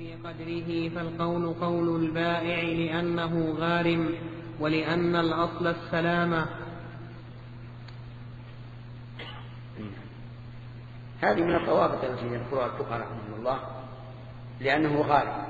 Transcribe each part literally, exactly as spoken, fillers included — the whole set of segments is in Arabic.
في قدره فالقول قول البائع لأنه غارم، ولأن الأصل السلامة. هذه من الضوابط التي يذكرها الفقهاء رحمه الله، لأنه غارم.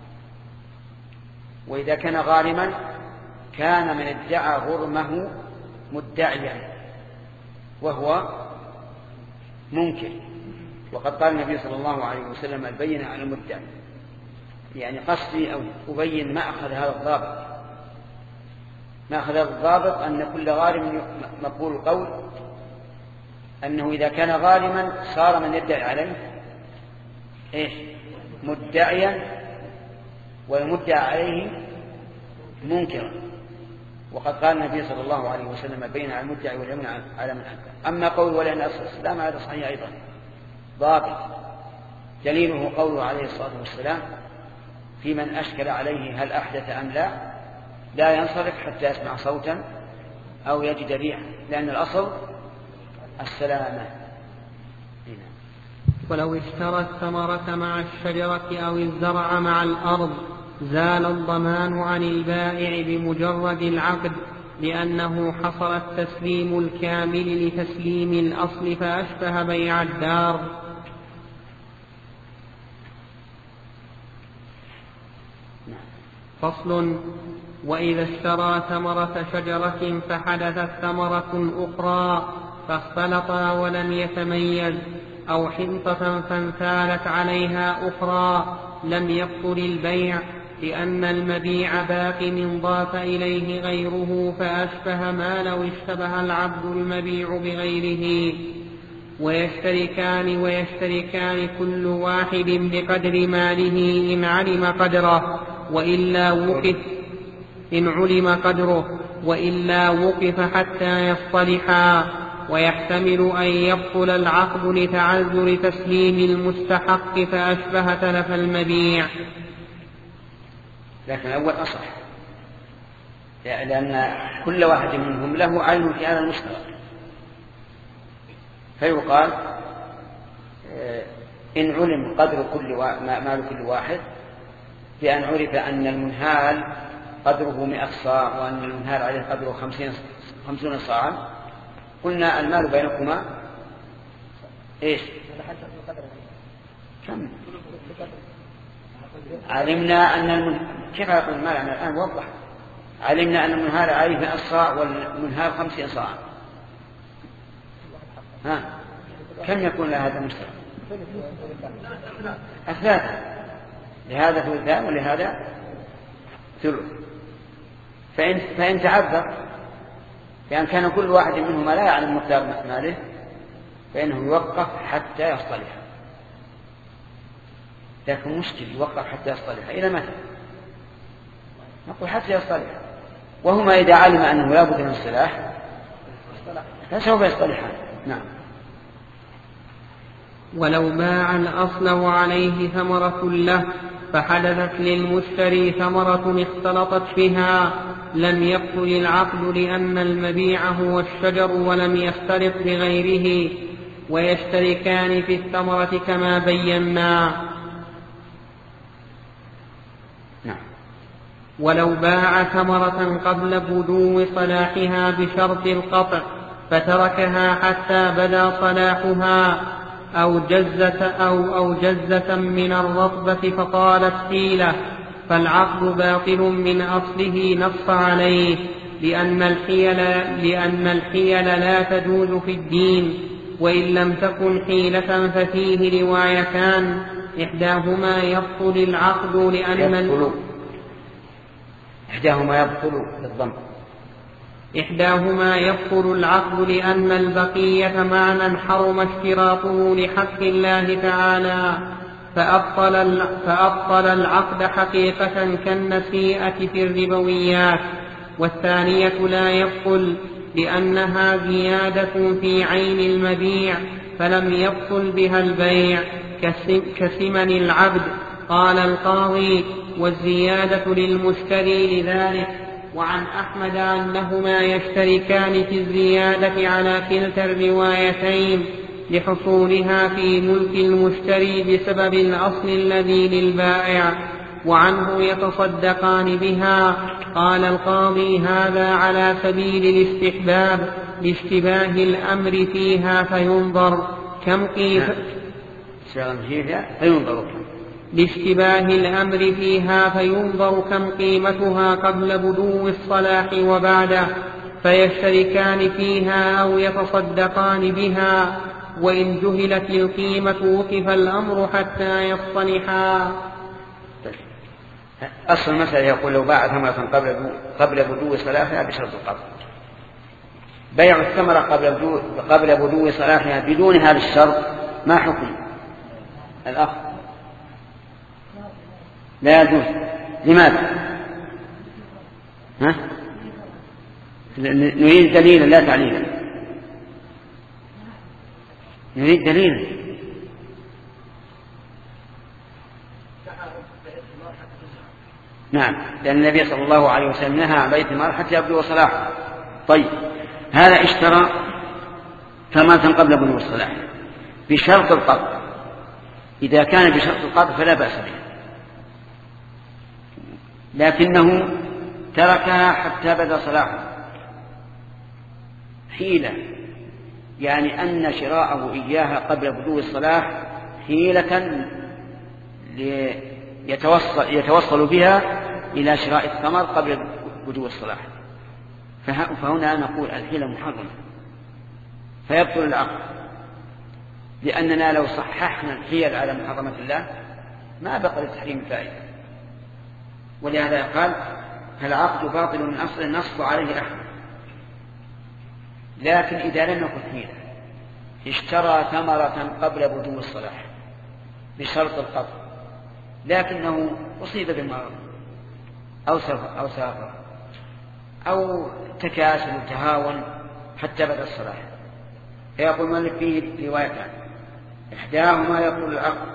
وإذا كان غارما كان من ادعى غرمه مدعيا وهو منكر، وقد قال النبي صلى الله عليه وسلم البينة على المدعي، يعني قصدي أو أبين ما أخذ هذا الضابط ما أخذ هذا الضابط أن كل غارم مقبول القول، أنه إذا كان غارما صار من يدعي عليه إيش مدعيا، والمدعى عليه منكرا. وقد قال النبي صلى الله عليه وسلم بين على المدعي واليمين على من أنكر. أما قول ولأن أصل السلام هذا صحيح أيضا ضابط، دليله قوله عليه الصلاة والسلام في من أشكل عليه هل أحدث أم لا لا ينصرف حتى يسمع صوتا أو يجد ريحا، لأن الأصل السلامة. ولو اشترى الثمرة مع الشجرة أو الزرع مع الأرض زال الضمان عن البائع بمجرد العقد، لأنه حصل التسليم الكامل لتسليم الأصل فأشبه بيع الدار. فصل: وإذا اشترى ثمرة شجرة فحدثت ثمرة أخرى فاختلطا ولم يتميز، أو حنطة فانثالت عليها أخرى، لم يبطل البيع، لأن المبيع باق من ضاف إليه غيره فأشبه ما لو اشتبه العبد المبيع بغيره. ويشتركان ويشتركان كل واحد بقدر ماله إن علم قدره وإلا وقف إن علم قدره وإلا وقف حتى يصطلحا. ويحتمل أن يبطل العقد لتعذر تسليم المستحق فأشبه تلف المبيع. لكن الأول أصح، لأن كل واحد منهم له عين في هذا المشترك، فيقال إن علم قدر كل مال كل واحد بأن عرف أن المنهال قدره مئة صاع وأن المنهال عليه قدره خمسين خمسون صاعا، قلنا المال بينكما إيش كم؟ علمنا أن المن... كيف يقول المال أنا الآن وضح، علمنا أن المنهال عليه مئة صاع والمنهال خمسين صاع، ها كم يكون لهذا المشترك؟ أثلاثة، لهذا ثلثان ولهذا ثلث. فإن, فإن تعذر لأن كان كل واحد منهما لا يعلم مقدار ماله فإنه يوقف حتى يصطلح. لكن مشكل يوقف حتى يصطلح إلى متى؟ نقول حتى يصطلح، وهما إذا علم أنه لا بد من الصلاح فسوف يصطلحان. نعم. ولو باع الأصل وعليه ثمرة له فحدثت للمشتري ثمرة اختلطت بها لم يبطل العقد، لأن المبيع هو الشجر ولم يختلط بغيره، ويشتركان في الثمرة كما بينا. نعم. ولو باع ثمرة قبل بدو صلاحها بشرط القطع فتركها حتى بدا صلاحها أو جزة, أو أو جزة من الرطبة فطالت حيلة، فالعقد باطل من أصله نص عليه، لأن الحيل, لأن الحيل لا تجوز في الدين، وإن لم تكن حيلة ففيه روايتان، إحداهما يبطل العقد لأن يبطل. إحداهما يبطل بالضم. إحداهما يبطل العقد لأن البقية معنى حرم اشتراطه لحق الله تعالى فأبطل, فأبطل العقد حقيقة كالنسيئة في الربويات. والثانية لا يبطل لأنها زيادة في عين المبيع فلم يبطل بها البيع كثمن العبد. قال القاضي: والزيادة للمشتري لذلك. وعن أحمد أنهما يشتركان في الزيادة على كلتا الروايتين، لحصولها في ملك المشتري بسبب الأصل الذي للبائع، وعنه يتصدقان بها. قال القاضي: هذا على سبيل الاستحباب لاشتباه الأمر فيها فينظر كم قيمة لاشتباه الأمر فيها فينظر كم قيمتها قبل بدو الصلاح وبعده، فيشتركان فيها أو يتصدقان بها. وإن جهلت القيمة وقف الأمر حتى يصطلحا. أصل المسألة يقول: لو باع ثمرة قبل قبل بدو صلاحها بشرط القبض. بيع الثمرة قبل بدو قبل بدو صلاحها بدون هذا الشرط ما حكم الأخ؟ لا يجوز. لماذا؟ ها؟ نريد دليلا لا تعليلا. نريد دليلا. نعم، لأن النبي صلى الله عليه وسلم نهى عن بيع الثمار حتى يبدو صلاحه. طيب، هذا اشترى ثمرة قبل بلوغ الصلاح بشرط القبض. إذا كان بشرط القبض فلا بأس به، لكنه تركها حتى بدا صلاحه حيلة، يعني أن شراءه إياها قبل بدو الصلاح حيلة يتوصل, يتوصل بها إلى شراء الثمر قبل بدو الصلاح. فهنا نقول الحيلة محرمة فيبطل العقد، لأننا لو صححنا الحيل على محرمة الله ما بقى للتحريم فائدة. ولهذا قال: فالعقد باطل من أصل النص عليه أحمد. لكن إذا لم يكن حيلة، اشترى ثمرة قبل بدو الصلاح بشرط القبض، لكنه أصيب بالمرض أو سافر أو سافر أو تكاسل وتهاون حتى بدا الصلاح، فيقول مالك فيه روايتان: إحداهما يقول العقد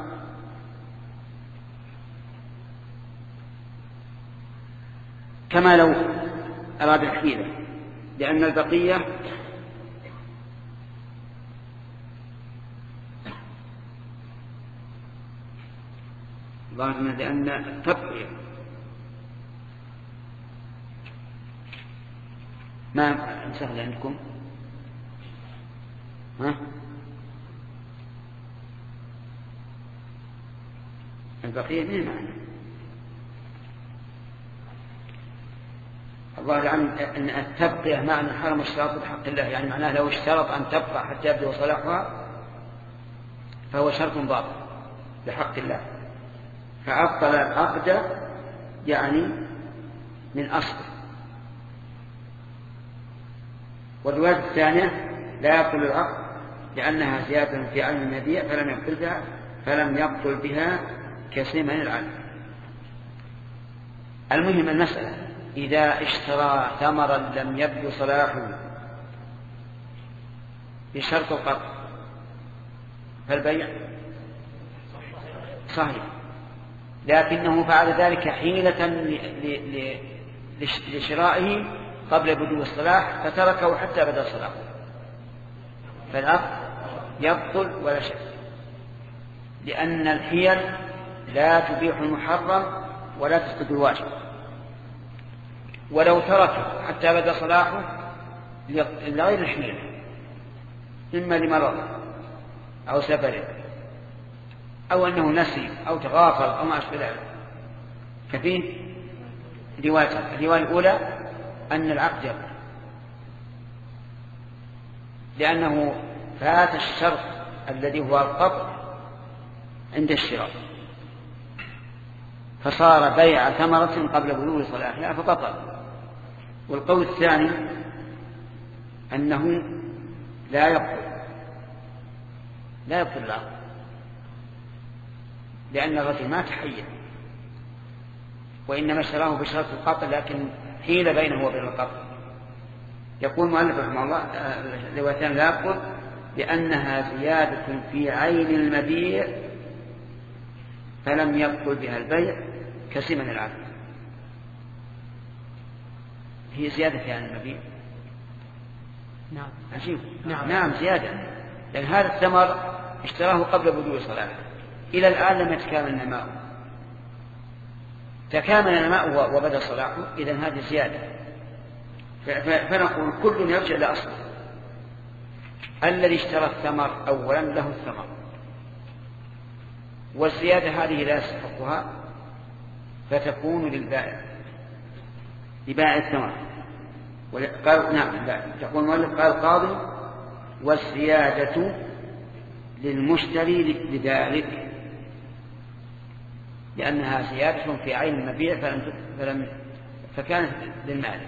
كما لو أراد الحيلة، لأن البقية ظاهرنا لأن التبقية ما سهل عندكم. ها؟ البقية من معنى الله يعلم أن التبقية معنى حرم الشراط بحق الله، يعني معناه لو اشترط أن تبقى حتى يبدو صلاحها فهو شرط باطل بحق الله، فأبطل العقد يعني من أصله. والرواية الثانية: لا يبطل العقد لأنها زيادة في علم المبيع فلم يبطل بها فلم يبطل بها كثمن العلم. المهم المسألة إذا اشترى ثمرا لم يبدو صلاحه بشرط القبض فالبيع صحيح، لكنه فعل ذلك حيلة لشرائه قبل بدو الصلاح فتركه حتى بدا صلاحه، فالعقد يبطل ولا شك، لأن الحيل لا تبيح المحرم ولا تفسد الواجب. ولو تركه حتى بدا صلاحه لغير الحيل، إما لمرض أو سفر أو أنه نسي أو تغافل أو ما أشبه ذلك، ففيه روايتين: الرواية الأولى أن العقد يبطل لأنه فات الشرط الذي هو القبض عند الشراء، فصار بيع ثمرة قبل بلوغ صلاحها فبطل. والقول الثاني أنه لا يبطل لا يبطل العقد، لأن الرجل ما تحيل وإنما اشتراه بشرط القبض لكن حيل بينه وبين القبض. يقول المؤلف رحمه الله: روايتان لا يبطل لأنها زيادة في عين المبيع فلم يبطل بها البيع كثمن العقد. هي زيادة في عين المبيع. نعم عجيب. نعم. نعم زيادة، لأن هذا الثمر اشتراه قبل بدو صلاحه، إلى الآن لم يتكامل نماؤه. تكامل نماؤه وبدأ صلاحه، إذن هذه زيادة. فنقول كل يرجع إلى أصله. الذي اشترى الثمر أولا له الثمر، والزيادة هذه لا يستحقها، فتكون للبائع لبائع الثمر. قال نعم يقول المؤلف قال القاضي والزيادة للمشتري لذلك، لأنها زيادة في عين المبيع فلم فلم فكانت للمالك.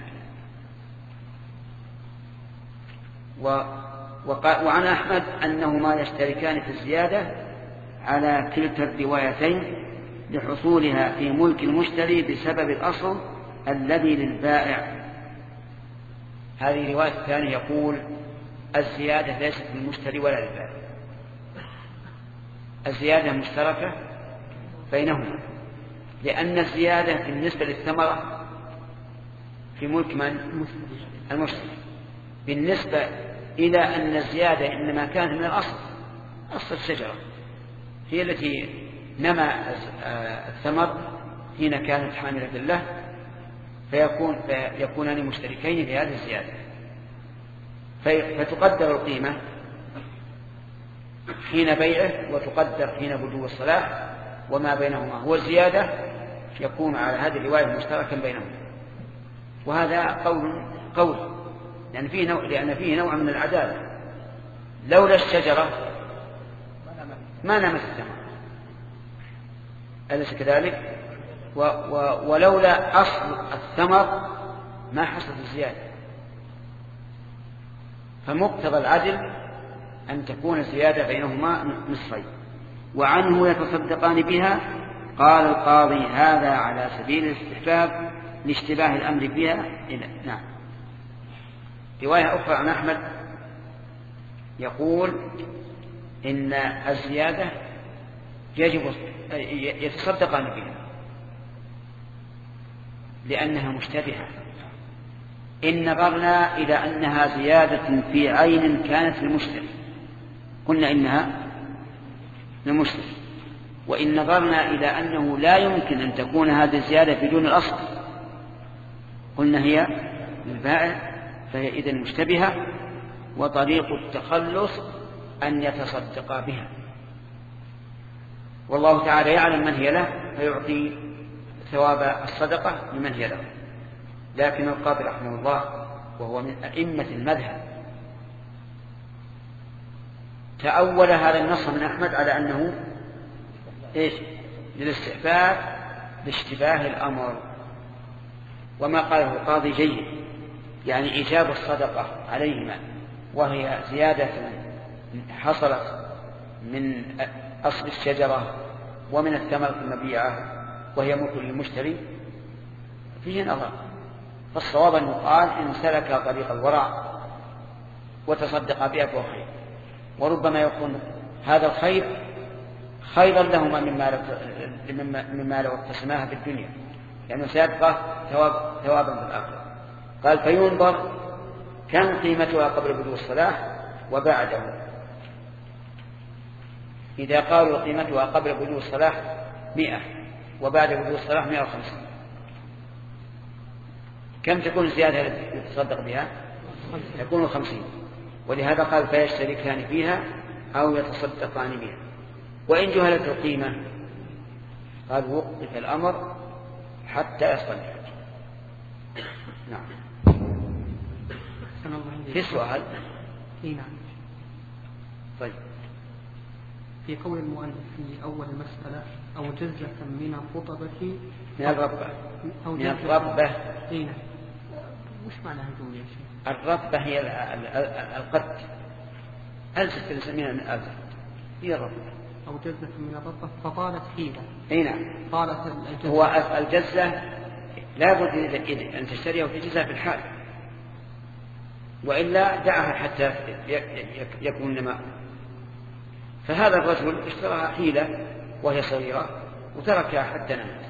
وعن أحمد أنهما يشتركان في الزيادة على كلتا الروايتين لحصولها في ملك المشتري بسبب الأصل الذي للبائع. هذه الرواية الثانية يقول الزيادة ليست للمشتري ولا للبائع، الزيادة مشتركة بينهما، لأن الزيادة بالنسبة للثمرة في ملك من؟ المشتري. بالنسبة إلى أن الزيادة إنما كانت من الأصل، أصل الشجرة هي التي نمى الثمر حين كانت حاملة له، فيكون فيكونان مشتركين في هذه الزيادة، فتقدر القيمة حين بيعه وتقدر حين بدو الصلاح، وما بينهما هو الزيادة يكون على هذه الرواية مشتركا بينهما. وهذا قول قول لأن فيه نوع لأن فيه نوع من العدالة. لولا الشجرة ما نمت الثمر، أليس كذلك؟ و و ولولا أصل الثمر ما حصلت الزيادة. فمقتضى العدل أن تكون الزيادة بينهما نصفين. وعنه يتصدقان بها. قال القاضي هذا على سبيل الاستحباب لاشتباه الأمر بها. نعم. رواية أخرى عن أحمد يقول إن الزيادة يجب يتصدقان بها لأنها مشتبهة. إن نظرنا إلى أنها زيادة في عين كانت للمشتري قلنا إنها للمشتري، وإن نظرنا إلى أنه لا يمكن أن تكون هذه الزيادة بدون الأصل قلنا هي للبائع، فهي إذن مشتبهة، وطريق التخلص أن يتصدق بها. والله تعالى يعلم من هي له فيعطي ثواب الصدقة لمن هي له. لكن القاضي رحمه الله وهو من أئمة المذهب تأول هذا النص من أحمد على أنه إيش؟ للاستحباب لاشتباه الأمر. وما قاله القاضي جيد، يعني إيجاب الصدقة عليهما وهي زيادة حصلت من أصل الشجرة ومن الثمرة المبيعة وهي ملك للمشتري فيه نظر. فالصواب أن يقال إن سلك طريق الورع وتصدق بها فهو خير، وربما يكون هذا الخير خيرا لهما مما لو اقتسماها في الدنيا، لأنه سيبقى ثواب ثوابا في الآخرة. قال فينظر كم قيمتها قبل بدو الصلاح وبعده. إذا قالوا قيمتها قبل بدو الصلاح مئة وبعد بدو الصلاح مئة وخمسين، كم تكون الزيادة التي يتصدق بها؟ تكون خمسين. ولهذا قال فيشتركان فيها أو يتصدقان بها. وإن جهلت القيمة قال وقف الأمر حتى يصطلح. نعم. في سؤال؟ إيه نعم. طيب. في قول المؤلف في أول المسألة أو جزة من الرطبة من الرطبة من الرطبة إيه نعم. وش معنى هذول يا شيخ؟ الرطبة هي القد، ألزة نسميها من ألزة هي الرطبة. أو جزة من الرطبة فطالت حيلة. إيه نعم. طالت الجزة. هو الجزة لا بد أن تشتريها وتجزها في الحال، وإلا دعها حتى يكون نماء. فهذا الرجل اشتراها حيلة وهي صغيرة وتركها حتى نمت.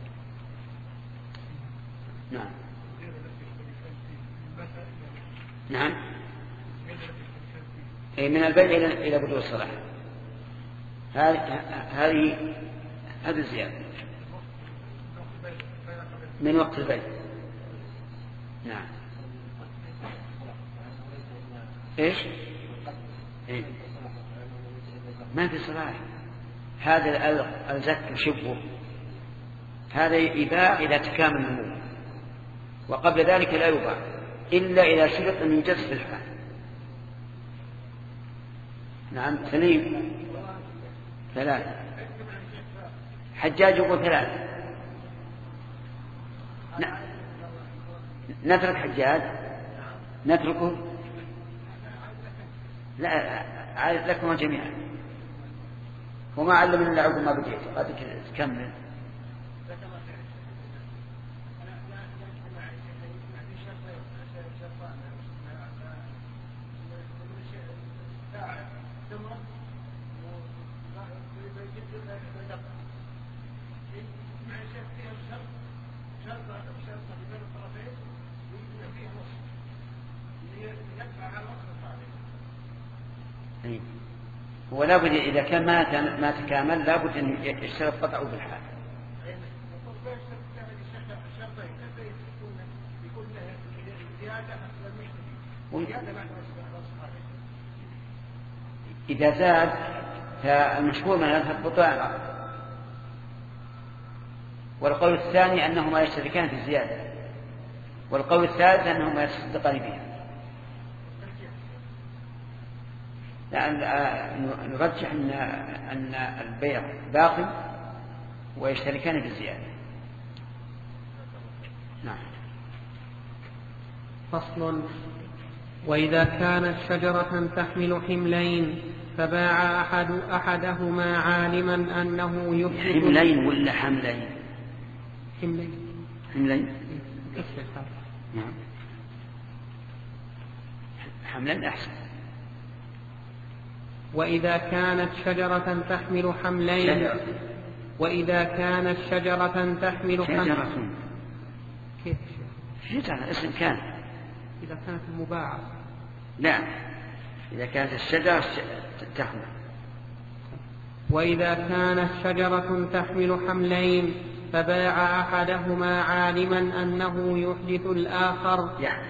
نعم. نعم. أي من البيع إلى بدو الصلاح. هذه هذه هذه الزيادة من وقت البيع. نعم. إيش؟ إيه؟ ما في صلاح. هذا الزك شبه هذا يباع إذا تكامل النمو، وقبل ذلك لا يباع إلا إذا شرط أن يجز في الحال. نعم. سليم ثلاثة. حجاج يقول ثلاثة. نترك حجاج نتركه. لا عارف لكم جميعا وما علمنا إلا عقب ما بديت. قد تكمل. ولا بد إذا كان ما ما تكامل لا بد أن يشترط قطعه بالحال. إذا زاد فالمشهور من هذا البطلان، والقول الثاني أنهما يشتركان في الزيادة، والقول الثالث أنهما يصدقان بها. نرجح أن أن البيع باقي ويشتركان في الزيادة. نعم. فصل. وإذا كانت شجرة تحمل حملين فباع أحد أحدهما عالما أنه يفسد. حملين ولا حملين؟ حملين. حملين. نعم. حملين أحسن. وإذا كانت شجرة تحمل حملين شجرة. وإذا كانت شجرة تحمل حملين. كيف شجرة اسم كان. إذا كانت المباعة. لا إذا كانت الشجرة تحمل. وإذا كانت شجرة تحمل حملين فباع أحدهما عالما أنه يحدث الآخر. يعني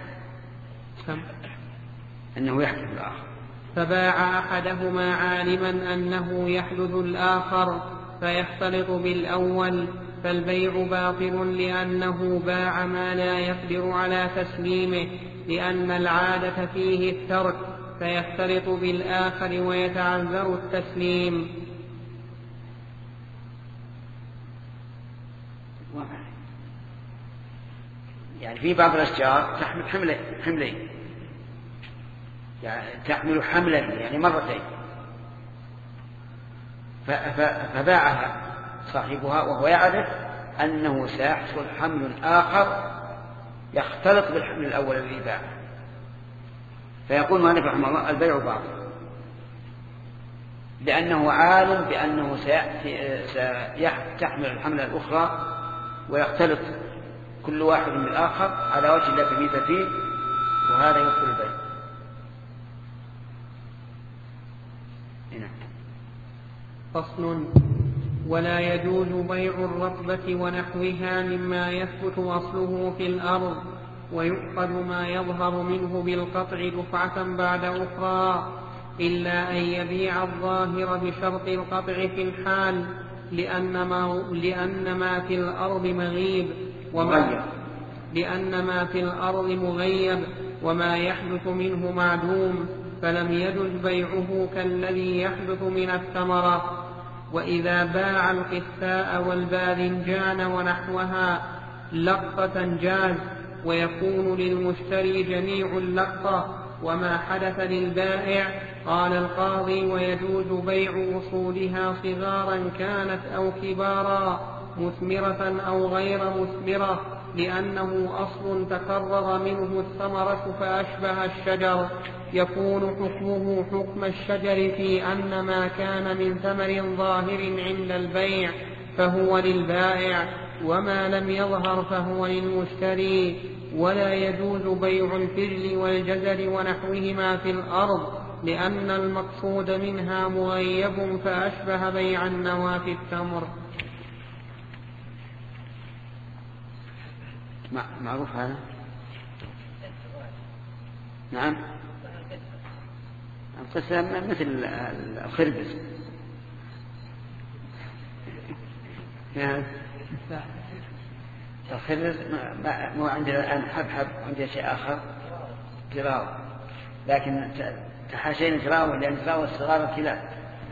أنه يحدث الآخر. فباع أحدهما عالما أنه يحدث الآخر فيختلط بالأول، فالبيع باطل لأنه باع ما لا يقدر على تسليمه، لأن العادة فيه الترك، فيختلط بالآخر ويتعذر التسليم. يعني في بعض الأشجار تحمل حملين حملين يعني تحمل حملا يعني مرتين، فباعها صاحبها وهو يعرف أنه سيحصل حمل آخر يختلط بالحمل الأول الذي باعه، فيقول مالك رحمه الله البيع باطل لأنه عالم بأنه سيحمل الحملة الأخرى ويختلط كل واحد من الآخر على وجه لا تمييز فيه، وهذا يبطل البيع. فصل. ولا يجوز بيع الرطبة ونحوها مما يثبت أصله في الأرض ويؤخذ ما يظهر منه بالقطع دفعة بعد أخرى، إلا أن يبيع الظاهر بشرط القطع في الحال، لأن ما, لأن ما في الأرض مغيب وما لأن ما في الأرض مغيب وما يحدث منه معدوم، فلم يجز بيعه كالذي يحدث من الثمرة. وإذا باع القثاء والباذنجان ونحوها لقطة جاز، ويكون للمشتري جميع اللقطة وما حدث للبائع. قال القاضي: ويجوز بيع أصولها صغارا كانت أو كبارا، مثمرة أو غير مثمرة، لأنه أصل تكرر منه الثمرة فأشبه الشجر، يكون حكمه حكم الشجر في أن ما كان من ثمر ظاهر عند البيع فهو للبائع، وما لم يظهر فهو للمشتري. ولا يجوز بيع الفجل والجزر ونحوهما في الأرض، لأن المقصود منها مغيب فأشبه بيع النوى في التمر. معروف هذا؟ نعم. القسم مثل الخربز الخربز مو عندنا الآن حبحب، عندنا شيء آخر جراو، لكن تحاشينا جراو لأن جراو الصغار الكلاب.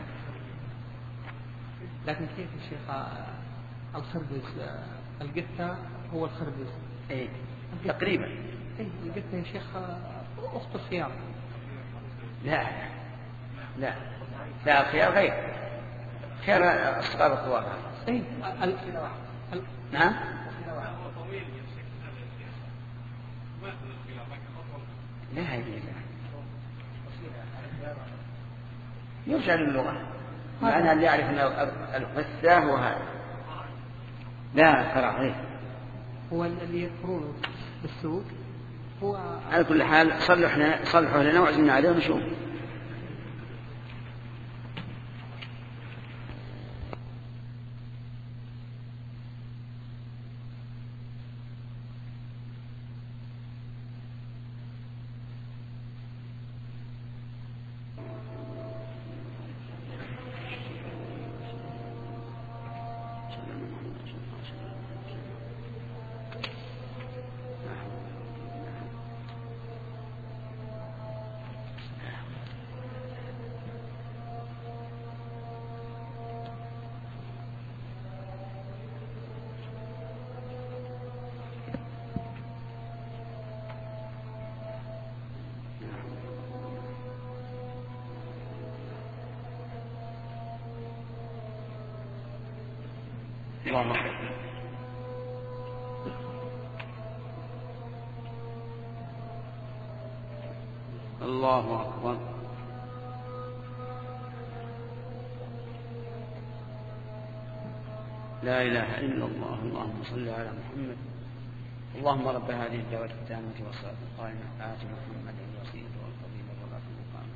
لكن كيف الشيخ الخربز القطة هو الخربز؟ اي تقريبا. اي القطة يا شيخ أخت الخيار. لا لا لا الخيار غير خيار الصغار الصغار. اي ال... ال... نعم. لا هي يرجع للغة، معنى اللي يعرف أن القسة هو هذا. لا صراحة هو اللي يذكرونه بالسوق هو. على كل حال صلحنا صلحوا لنا وعزمنا عليه ونشوف. الله أكبر. الله أكبر. لا إله إلا الله. اللهم صل على محمد. اللهم رب هذه الدعوة التامة والصلاة القائمة آت محمد الوسيلة والفضيلة والرفعة المقام.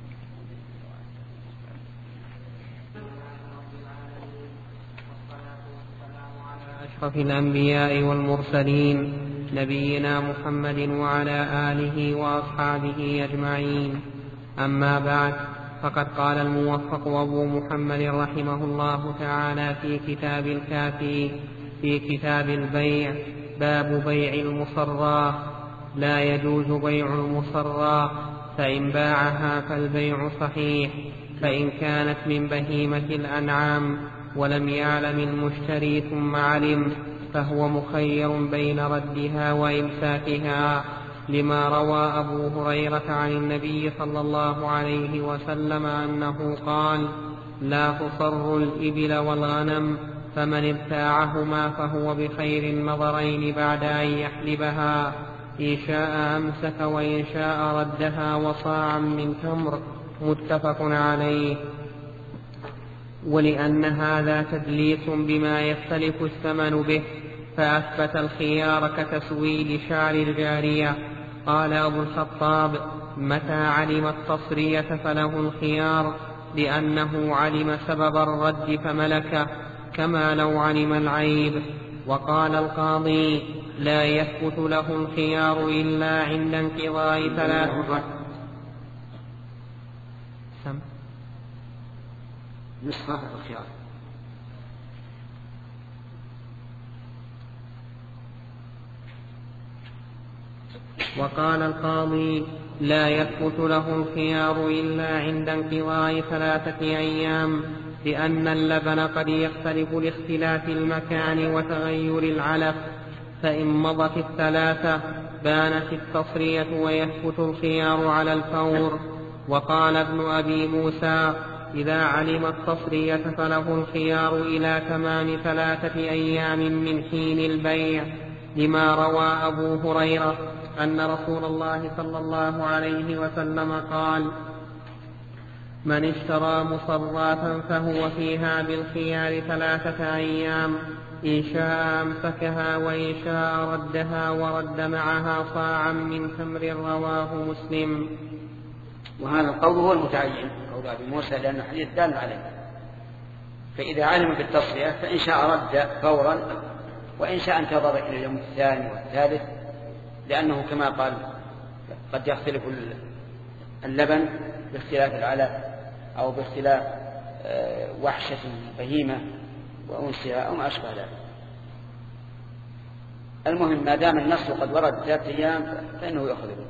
أشرف الأنبياء والمرسلين نبينا محمد وعلى آله وأصحابه أجمعين. أما بعد، فقد قال الموفق أبو محمد رحمه الله تعالى في كتاب الكافي في كتاب البيع باب بيع المصرى: لا يجوز بيع المصرى، فإن باعها فالبيع صحيح، فإن كانت من بهيمة الأنعام ولم يعلم المشتري ثم علم فهو مخير بين ردها وإمساكها، لما روى أبو هريرة عن النبي صلى الله عليه وسلم أنه قال: لا تصر الإبل والغنم، فمن ابتاعهما فهو بخير النظرين بعد أن يحلبها، إن شاء أمسك وإن شاء ردها وصاعا من تمر. متفق عليه. ولأن هذا تدليس بما يختلف الثمن به، فأثبت الخيار كتسويد شعر الجارية. قال أبو الخطاب: متى علم التصرية فله الخيار، لأنه علم سبب الرد فملكه، كما لو علم العيب. وقال القاضي: لا يثبت له الخيار إلا عند انقضاء ثلاث سم نصف الخيار. وقال القاضي: لا يثبت له الخيار إلا عند انقضاء ثلاثة أيام، لأن اللبن قد يختلف لاختلاف المكان وتغير العلف، فإن مضت الثلاثة بانت التصرية ويثبت الخيار على الفور. وقال ابن أبي موسى: إذا علم التصرية فله الخيار إلى تمام ثلاثة أيام من حين البيع، لما روى أبو هريرة أن رسول الله صلى الله عليه وسلم قال: من اشترى مصراة فهو فيها بالخيار ثلاثة أيام، إن شاء أمسكها وإن شاء ردها ورد معها صاعا من تمر. رواه مسلم. وهذا القول هو المتعين قول أبي موسى لأن الحديث دال عليه. فإذا علم بالتصفية فإن شاء رد فورا وإن شاء انتظر إلى اليوم الثاني والثالث، لأنه كما قال قد يختلف اللبن باختلاف العلف أو باختلاف وحشة البهيمة وأنسها أو ما أشبه ذلك. المهم ما دام النص قد ورد ثلاثة أيام فإنه يأخذ به.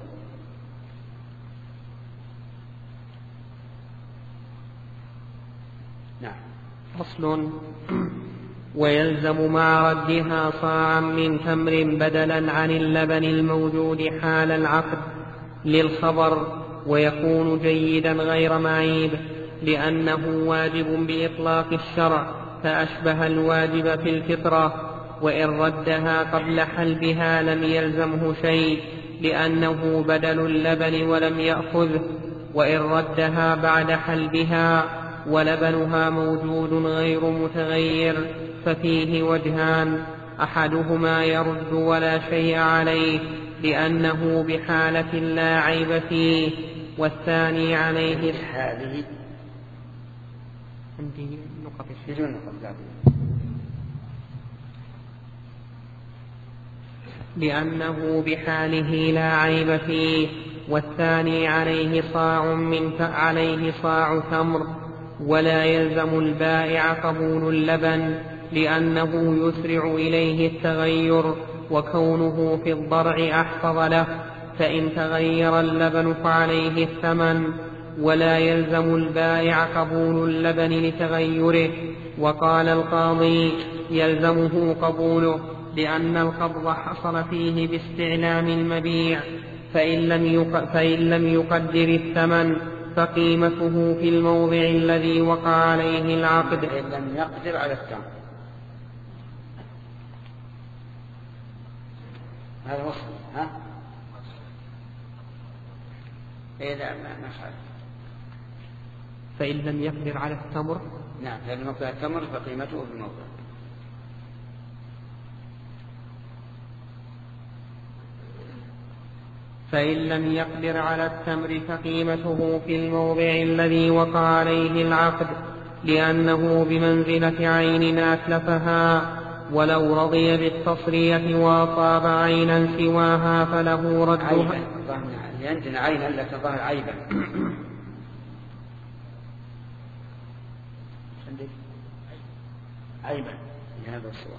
نعم. فصل. ويلزم مع ردها صاعا من تمر بدلا عن اللبن الموجود حال العقد للخبر، ويكون جيدا غير معيب، لأنه واجب بإطلاق الشرع فأشبه الواجب في الفطرة. وإن ردها قبل حلبها لم يلزمه شيء لأنه بدل اللبن ولم يأخذه. وإن ردها بعد حلبها ولبنها موجود غير متغير ففيه وجهان: أحدهما يرد ولا شيء عليه لأنه بحالة لا عيب فيه، والثاني عليه هذه عندي نقطة لأنه بحاله لا عيب فيه، والثاني عليه صاع من عليه صاع تمر. ولا يلزم البائع قبول اللبن لأنه يسرع إليه التغير، وكونه في الضرع أحفظ له، فإن تغير اللبن فعليه الثمن. ولا يلزم البائع قبول اللبن لتغيره. وقال القاضي: يلزمه قبوله لأن القبض حصل فيه باستعلام المبيع، فإن لم فإن لم يقدر الثمن فقيمته في الموضع الذي وقع عليه العقد. إن لم يقدر على الثمن هذا وصل ها؟ إيه لا ما خالف. فإن لم يقدر على التمر نعم فإن لم يقدر التمر فقيمته في الموضع. فإن لم يقدر على التمر فقيمته في الموضع الذي وقع عليه العقد، لأنه بمنزلة عين أتلفها. ولو رضي بالتصرية وأصاب عينا سواها فله ردها. عندنا عينا لا تظهر عيبا. عيبا لهذا السؤال.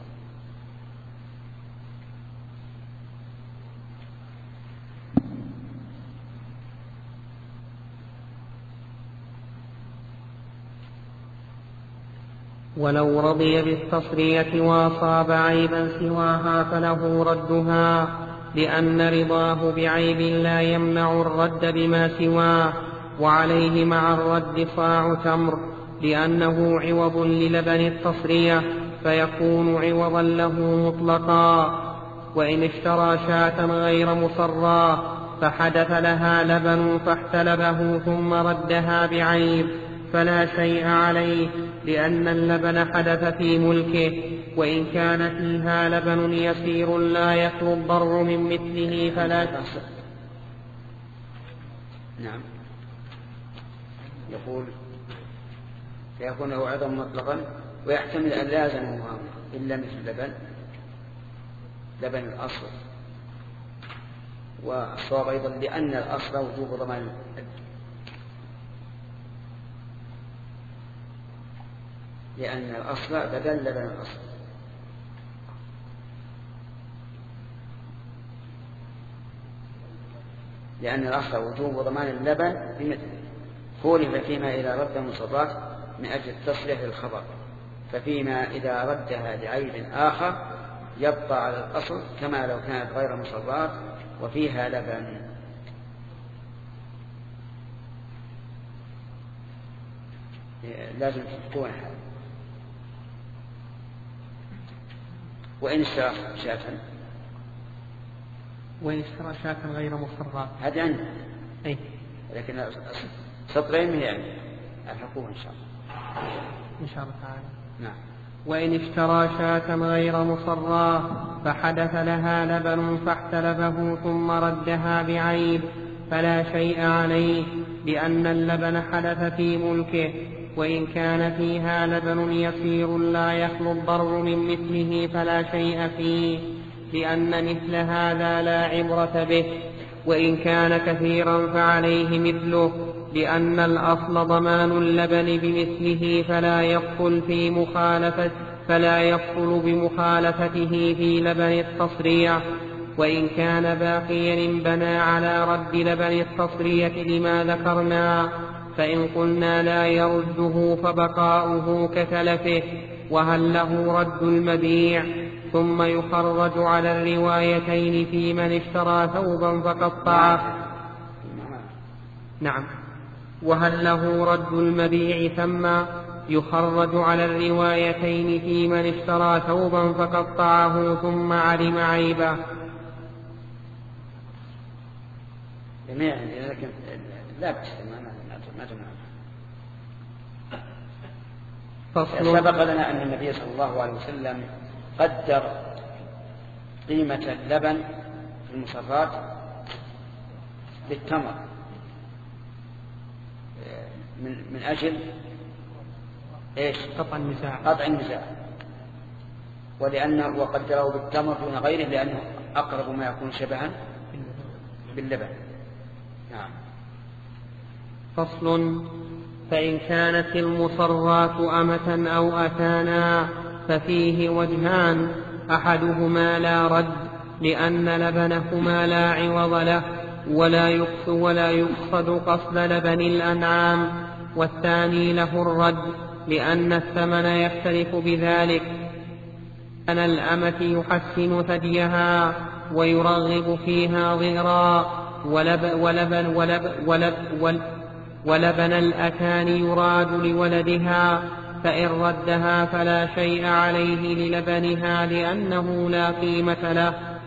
ولو رضي بالتصرية وأصاب عيبا سواها فله ردها، لأن رضاه بعيب لا يمنع الرد بما سواه. وعليه مع الرد صاع تمر، لأنه عوض للبن التصرية فيكون عوضا له مطلقا. وإن اشترى شاة غير مصرى فحدث لها لبن فاحتلبه ثم ردها بعيب فلا شيء عليه، لأن اللبن حدث في ملكه. وإن كان فيها لبن يسير لا يخلو الضر من مثله فلا تصح. نعم. يقول فيكون له عظم مطلقا، ويحتمل أن لا يلزمه إلا مثل لبن لبن الأصل. والصواب أيضا لأن الأصل وجوب ضمان لأن الأصل بدل لبن الأصل. لأن الأصل وجوب ضمان اللبن بمثله. خولف فيما إذا رد المصرات من أجل التصريح للخبر، ففيما إذا ردها لعيب آخر يبقى على الأصل كما لو كانت غير مصرات وفيها لبن. لازم تكون هذا. وإن اشترى شاة وإن اشترى شاة غير مصرات هذا عنده أي، لكن سطرين هي يعني الحكومة إن شاء الله إن شاء الله تعالى. نعم. وإن اشترى شاة غير مصراه فحدث لها لبن فاحتلبه ثم ردها بعيب فلا شيء عليه، لأن اللبن حدث في ملكه، وإن كان فيها لبن يسير لا يخلو الضر من مثله فلا شيء فيه، لأن مثل هذا لا عبرة به. وإن كان كثيرا فعليه مثله، لأن الأصل ضمان اللبن بمثله فلا يبطل في مخالفة فلا يبطل بمخالفته في لبن التصريع. وإن كان باقيا انبنى على رد لبن التصرية لما ذكرنا، فإن قلنا لا يرده فبقاؤه كتلفه. وهل له رد المبيع؟ ثم يخرج على الروايتين في من اشترى ثوبا فقطعه. نعم. وهل له رد المبيع ثم يخرج على الروايتين في من اشترى ثوبا فقطعه ثم علم عيبه. جميعا لكن لا بأس ما تمنع. سبق لنا أن النبي صلى الله عليه وسلم قدر قيمة اللبن في المصرات بالتمر من, من أجل إيش؟ قطع النزاع. قطع النزاع. ولأنه وقدره بالتمر دون غيره لأنه أقرب ما يكون شبها باللبن. نعم. فصل. فإن كانت المصرات أمة أو أتانا ففيه وجهان، أحدهما لا رد لأن لبنهما لا عوض له ولا يقصد, ولا يقصد قصد لبن الأنعام، والثاني له الرد لأن الثمن يختلف بذلك. أن الأمة يحسن ثديها ويرغب فيها ضئرا، ولب ولبن, ولب ولب ولب ولبن الأتان يراد لولدها، فإن ردها فلا شيء عليه للبنها لأنه لا قيمة له.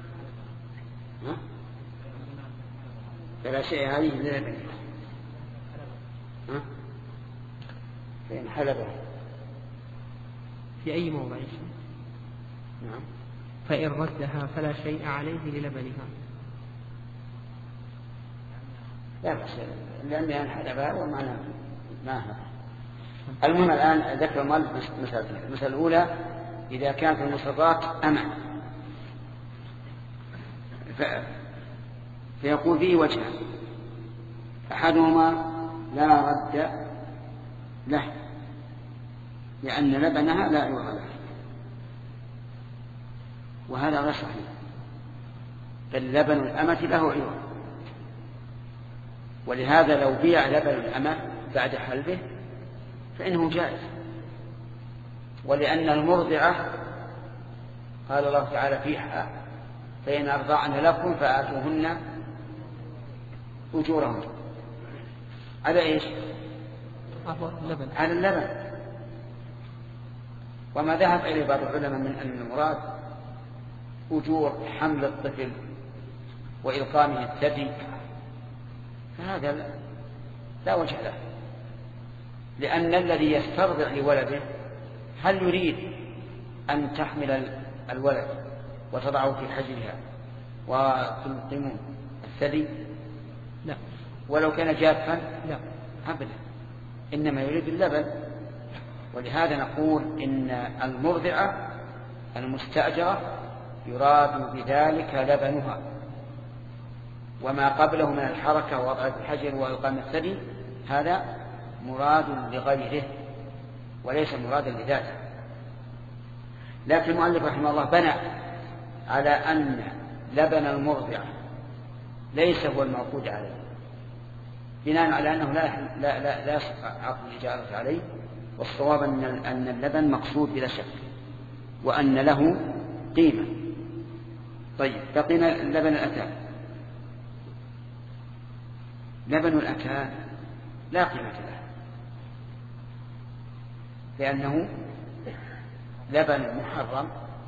فلا شيء عليه للبنها فإن حلبها في أي موضع. نعم. فإن ردها فلا شيء عليه للبنها. لا بس لأنها حلبها ومعنى ما هذا. المهم الآن ذكر المؤلف مسألتين. المسألة الأولى إذا كانت المصرات أمة فيقول فيه وجهان، أحدهما لا رد له لأن لبنها لا عوض له، وهذا غير صحيح، بل لبن الأمة له عوض. ولهذا لو بيع لبن الأمة بعد حلبه فإنه جائز، ولأن المرضعة قال الله تعالى فيها فإن أرضعن لكم فآتوهن أجورهن على إيش؟ اللبن. على اللبن. وما ذهب إليه بعض العلماء من أن المراد أجور حمل الطفل وإلقامه الثدي، فهذا لا وجه له، لأن الذي يسترضع لولده هل يريد أن تحمل الولد وتضعه في حجرها وتلقم الثدي؟ لا. ولو كان جافا؟ لا أبدا، إنما يريد اللبن. ولهذا نقول إن المرضعة المستأجرة يراد بذلك لبنها، وما قبله من الحركة ووضع الحجر وإلقام الثدي هذا مراد لغيره وليس مرادا لذاته. لكن المؤلف رحمه الله بنى على أن لبن المرضعة ليس هو المعقود عليه، بناء على أنه لا لا لا, لا يصح عقد الإجارة عليه، والصواب أن أن اللبن مقصود بلا شك وأن له قيمة. طيب بقينا لبن الأتان. لبن الأتان لا قيمة له لأنه لبن محرم،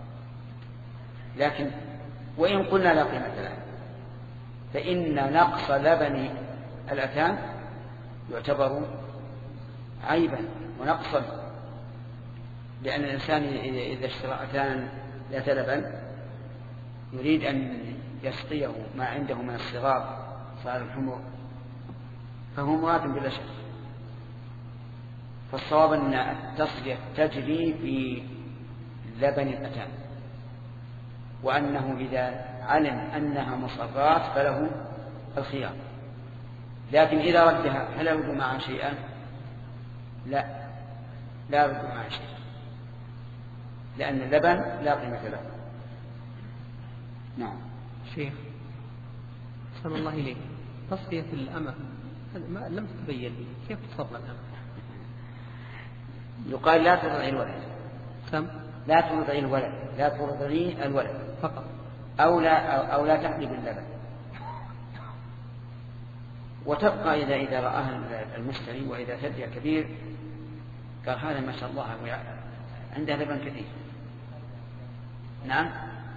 لكن وإن قلنا لا قيمة له فإن نقص لبن الأتان يعتبر عيبا ونقصا، لأن الإنسان إذا اشترى أتانا ذات لبن يريد أن يسقيه ما عنده من الصغار صار الحمر فهو مراد بلا شك. فالصواب أن التصفية تجري في لبن الأتان، وأنه إذا علم أنها مصرات فله الخيار. لكن إذا ردها هل يرد معها شيئا؟ لا، لا يرد معها شيئا، لأن اللبن لا قيمة له. نعم. شيخ أحسن الله إليك، تصفية الأمة لم تتبين لي، كيف تصفى الأمة؟ يقال لا ترضعي الولد. سم؟ لا ترضعي الولد، لا ترضعي الولد فقط، أو لا أو, أو لا تحلب اللبن. وتبقى إذا إذا رآها المشتري وإذا ثدي كبير قال هذا ما شاء الله عنده لبن كثير. نعم.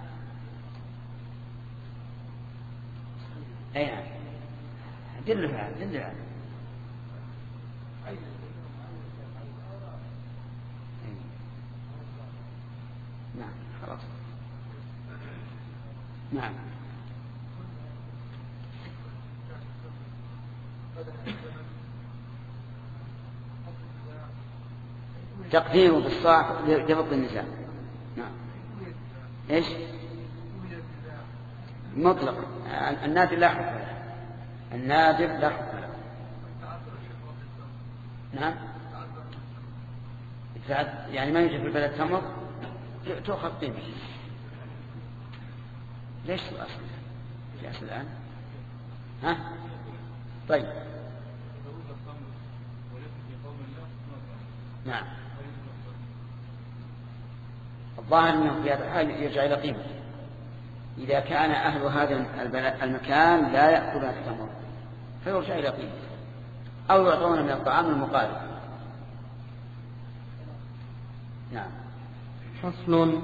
أي نعم. دلها دلها. نعم خلاص. نعم. تقديره بالصاع لضبط النزاع. نعم. ايش؟ مطلق. النادر لا حكم له. النادر لا حكم له. نعم. يعني ما يوجد في البلد تمر تؤخذ قيمة. ليش الأصل؟ الأصل الآن؟ ها؟ طيب. نعم. الظاهر أنه في هذا الحال يرجع إلى قيمة. إذا كان أهل هذا المكان لا يأكلون التمر فيرجع إلى قيمة، أو يعطون من الطعام المقارب. نعم. فصل.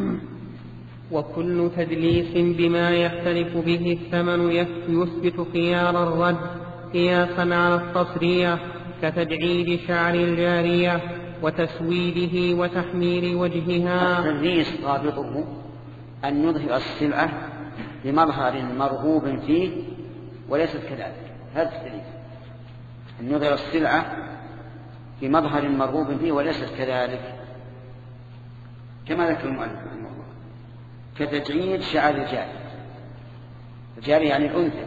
وكل تدليس بما يختلف به الثمن يثبت خيار الرد قياسا على التصرية، كتجعيد شعر الجارية وتسويده وتحمير وجهها. التدليس ضابطه أن يظهر السلعة بمظهر مرغوب فيه وليست كذلك. هذا التدليس، أن يظهر السلعة بمظهر مرغوب فيه وليست كذلك، كما ذكر المؤلف رحمه الله. كتجعيد شعر الجارية. الجارية يعني الأنثى،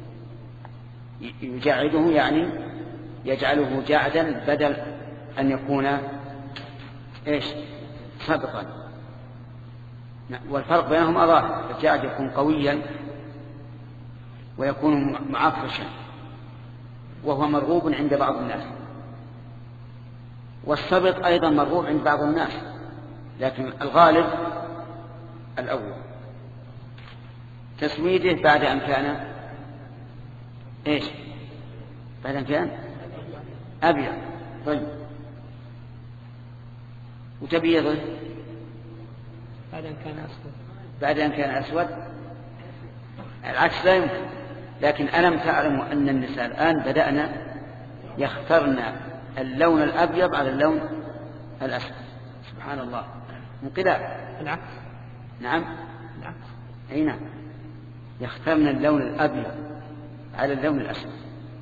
يجعده يعني يجعله جعدا بدل أن يكون إيش صدقا. والفرق بينهما ظاهر. الجعد يكون قويا ويكون معفشا وهو مرغوب عند بعض الناس، والسبط أيضا مرغوب عند بعض الناس، لكن الغالب الأول. تسويده بعد أن كان إيش؟ بعد أن كان أبيض. طيب. وتبييضه بعد أن كان أسود. بعد أن كان أسود. العكس لا يمكن. لكن ألم تعلموا أن النساء الآن بدأنا يخترن اللون الأبيض على اللون الأسود؟ سبحان الله، انقلاب. العكس. نعم العكس. أي نعم، يخترن اللون الأبيض على اللون الأسود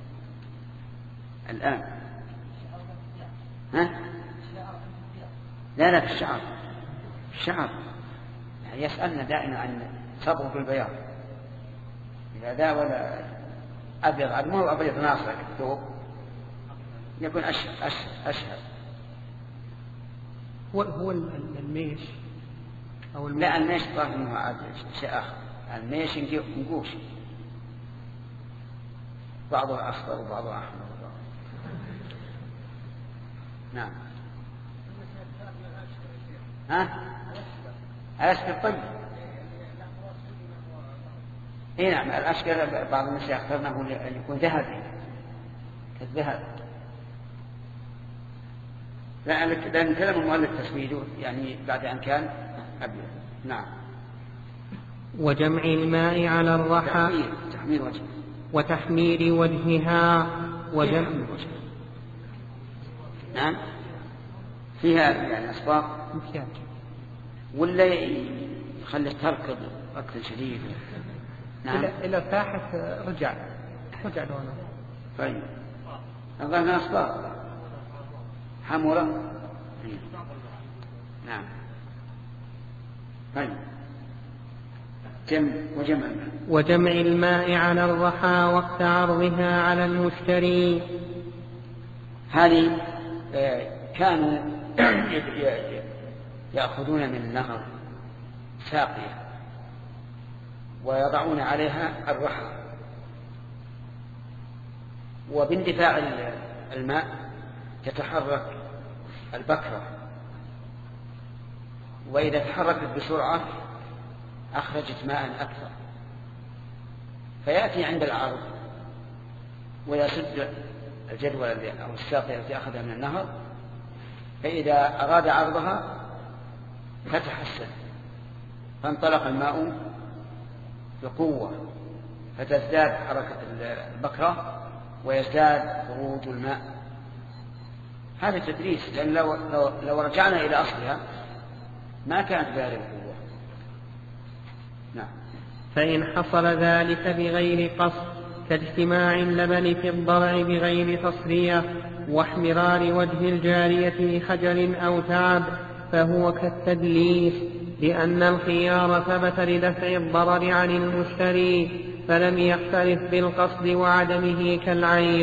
الآن. ها؟ لا لا، في الشعر. الشعر يعني يسألنا دائما عن صبغ البياض، إذا ذا ولا أبيض عد مو أبيض ناصر الثوب يكون أشهر أشهر. هو هو الميش أو الميش. لا، الميش ظاهر أنه عاد شيء آخر. الميش نقوش، بعضه أصفر وبعضه أحمر. نعم. ها؟ الأشكال طيب. إيه نعم، الأشكال بعض الناس يختارنه أن يكون ذهبي كالذهب. لأن كلام المؤلف تسويده يعني بعد أن كان أبيض. نعم. وجمع الماء على الرحى. تحمير, تحمير وجه. وتحمير وجهها وجمع وجه. نعم. فيها يعني أسباب مكياج، ولا يخلي تركض ركض شديد. نعم. إلى فاحت رجع رجع لونه. طيب. أظن أصبار حمرة. نعم. طيب. جمع وجمع الماء وجمع الماء على الرحى وقت عرضها على المشتري. هذه كانوا يأخذون من النهر ساقية ويضعون عليها الرحى، وباندفاع الماء تتحرك البكرة، وإذا تحركت بسرعة أخرجت ماء أكثر، فيأتي عند العرض ويسد الجدول أو الساقية التي أخذها من النهر، فإذا أراد عرضها فتح السد فانطلق الماء بقوة، فتزداد حركة البكرة ويزداد خروج الماء. هذا تدريس، لأن لو, لو, لو رجعنا إلى أصلها ما كانت بهذه القوة. نعم. فإن حصل ذلك بغير قصد كاجتماع اللبن في الضرع بغير تصرية واحمرار وجه الجارية لخجل أو تعب فهو كالتدليس، لأن الخيار ثبت لدفع الضرر عن المشتري فلم يختلف بالقصد وعدمه كالعيب.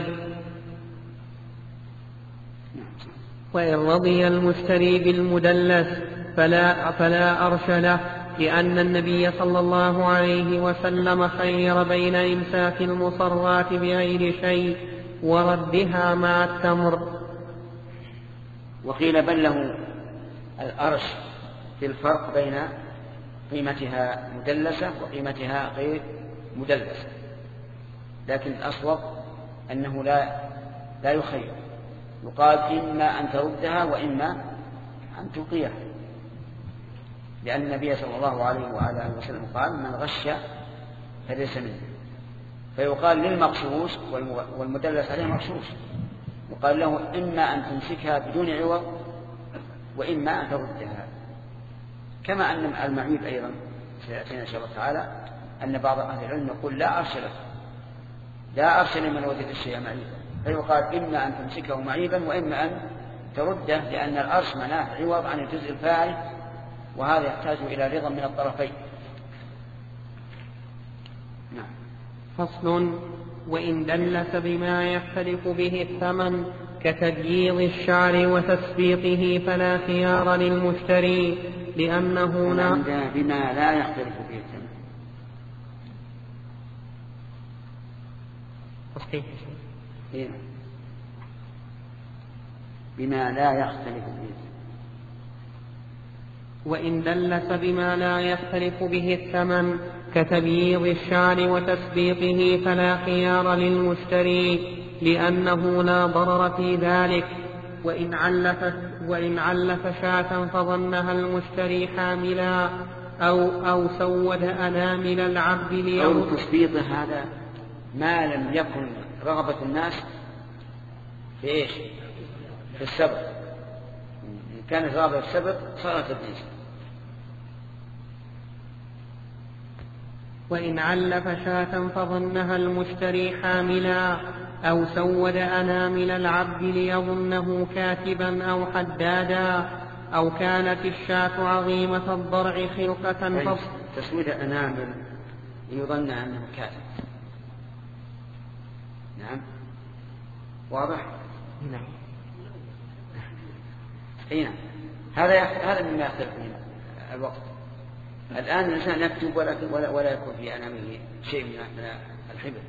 وإن رضي المشتري بالمدلس فلا, فلا أرش له، لأن النبي صلى الله عليه وسلم خير بين إمساك المصرات بغير شيء وردها مع التمر. وقيل بل له الأرش في الفرق بين قيمتها مدلسة وقيمتها غير مدلسة، لكن الأصوب أنه لا, لا يخير، يقال إما أن تردها وإما أن تلقيها، لأن النبي صلى الله عليه وعلى آله وسلم قال من غش فليس منه، فيقال للمغشوش والمدلس عليه مغشوش، يقال له إما أن تمسكها بدون عوض وإما أن تردها. كما أن المعيب أيضا سيأتينا إن شاء الله تعالى أن بعض أهل العلم يقول لا أرش له، لا أرش لمن وجد الشيء معيبا، فيقال إما أن تمسكه معيبا وإما أن ترده، لأن الأرش معناه عوض عن الجزء الفاعل، وهذا يحتاج إلى رضا من الطرفين. نعم. فصل. وإن دلس بما يختلف به الثمن كتبييض الشعر وتسبيطه فلا خيار للمشتري، لأنه لا بما لا يختلف به الثمن. صحيح. بما لا يختلف به. وإن دلس بما لا يختلف به الثمن كتبييض الشعر وتسبيطه فلا خيار للمشتري، لأنه لا ضرر في ذلك. وإن علف, وإن علف شاة فظنها المشتري حاملا أو, أو سود أنامل العبد ليوم أو تسبيطه، هذا ما لم يكن رغبة الناس في إيش؟ في السبط. إن كانت رغبة في السبط صارت تدليس. وإن علف شاة فظنها المشتري حاملا أو سود أنامل العبد ليظنه كاتبا أو حدادا أو كانت الشاة عظيمة الضرع خلقة فصل. تسويد أنامل يظن أنه كاتب. نعم. واضح؟ نعم. أي نعم. هذا هذا مما يختلف من الوقت. الآن الإنسان يكتب ولا ولا, ولا يكون في أنامله شيء من الحبر،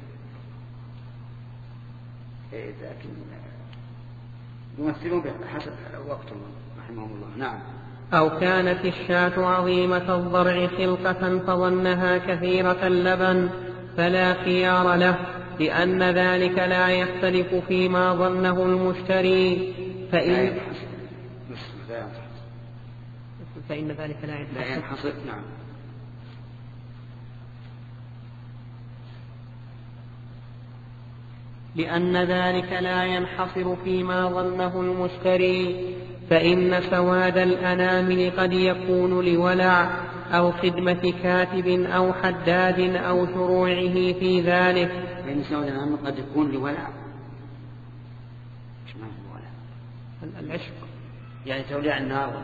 لكن يمثلون بحسب وقتهم رحمهم الله. نعم. أو كانت الشاة عظيمة الضرع خلقة فظنها كثيرة اللبن فلا خيار له، لأن ذلك لا يختلف فيما ظنه المشتري، فإن فإن ذلك لا ينحصر. لا ينحصر. نعم. لأن ذلك لا ينحصر فيما ظنه المشتري، فإن سواد الأنامل قد يكون لولع أو خدمة كاتب أو حداد أو شروعه في ذلك. فإن سواد الأنامل قد يكون لولع العشق يعني توليع النار.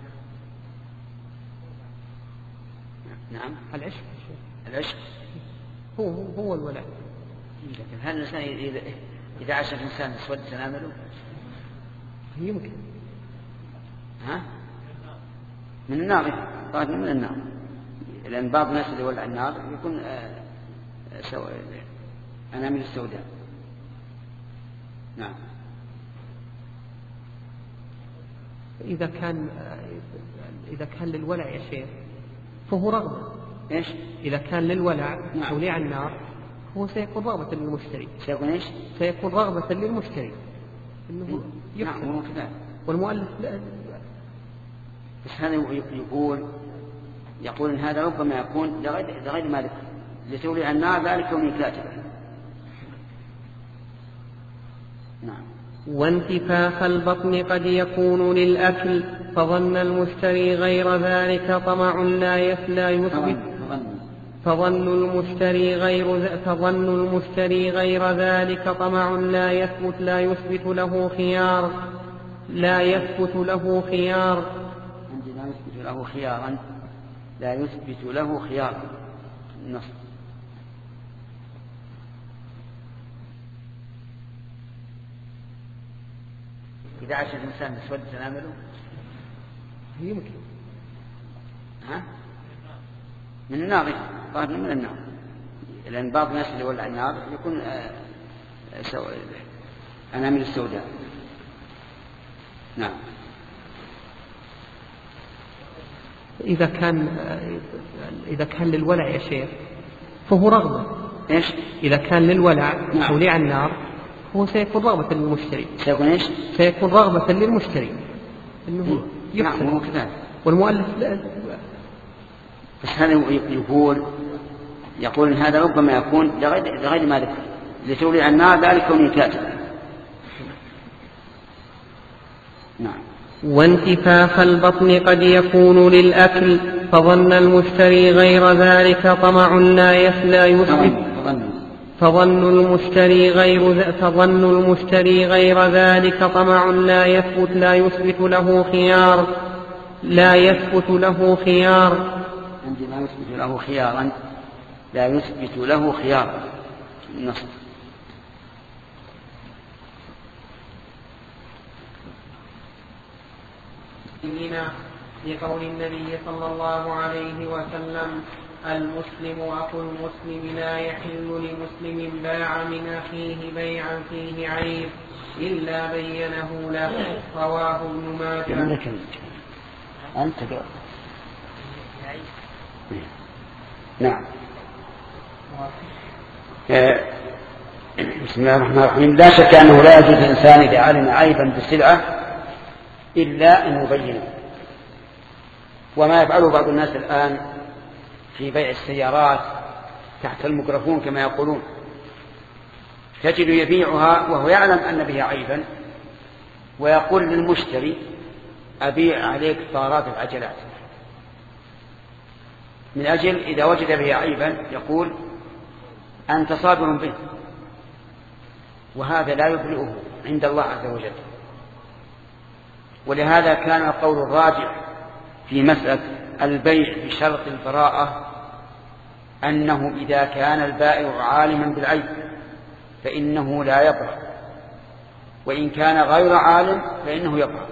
نعم العشق العشق هو هو الولاء. لكن هل الإنسان إذا إذا عاش الإنسان اسود سنامله؟ يمكن. ها؟ من النار قادم من النار، لأن بعض الناس اللي يولع النار يكون سواء أنامل السوداء. نعم. إذا كان إذا كان للولع يا شيخ فهو رغبة. إيش؟ إذا كان للولع نعم. توليع النار هو سيكون رغبة للمشتري. سيكون إيش؟ سيكون رغبة للمشتري إنه يكسب. نعم كذا. والمؤلف لا. بس هذا يقول يقول إن هذا ربما يكون لغير لغير مالك لتوليع النار ذلك كونه كاتبا. نعم. وانتفاخ البطن قد يكون للأكل فظن المشتري غير ذلك طمع لا يفلا يثبت فظن المشتري غير فظن المشتري غير ذلك طمع لا يثبت لا يثبت له خيار لا يثبت له خيار عندي لا يثبت له خيارا لا يثبت له خيارا. النص. إذا عاش الإنسان بسود سنامله يمكن. ها؟ من النار قادم من النار، لأن بعض الناس اللي يولع النار يكون سواء أنامل السوداء. نعم. إذا كان إذا كان للولع يا شيخ فهو رغبة. إيش؟ إذا كان للولع نعم. توليع النار هو سيكون رغبة للمشتري. سيكون إيش؟ سيكون رغبة للمشتري إنه يكسب. نعم كذا. والمؤلف لا. بس هذا يقول يقول إن هذا ربما يكون لغير لغير مالك لتوليع النار ذلك كونه كاتبا. نعم. وانتفاخ البطن قد يكون للأكل فظن المشتري غير ذلك طمع لا يفلا يثبت فظن المشتري غير فظن المشتري غير ذلك طمع لا يثبت لا يثبت له خيار لا يثبت له خيار عندي لا يثبت له خيارا لا يثبت له خيارا. النص. لقول النبي صلى الله عليه وسلم المسلم أخو المسلم لا يحل لمسلم باع من أخيه بيعا فيه عيب إلا بينه له. رواه ابن ماجه. أنت نعم. بسم الله الرحمن الرحيم. لا شك أنه لا يجوز الإنسان إذا علم عيبا بالسلعة إلا أن يبينه، وما يفعله بعض الناس الآن في بيع السيارات تحت الميكروفون كما يقولون، تجد يبيعها وهو يعلم أن بها عيبا ويقول للمشتري أبيع عليك طارات العجلات من أجل إذا وجد بها عيبا يقول أنت صابر به، وهذا لا يبرئه عند الله عز وجل. ولهذا كان القول الراجح في مسألة البيع بشرط البراءة أنه إذا كان البائع عالما بالعيب فإنه لا يبرأ، وإن كان غير عالم فإنه يبرأ.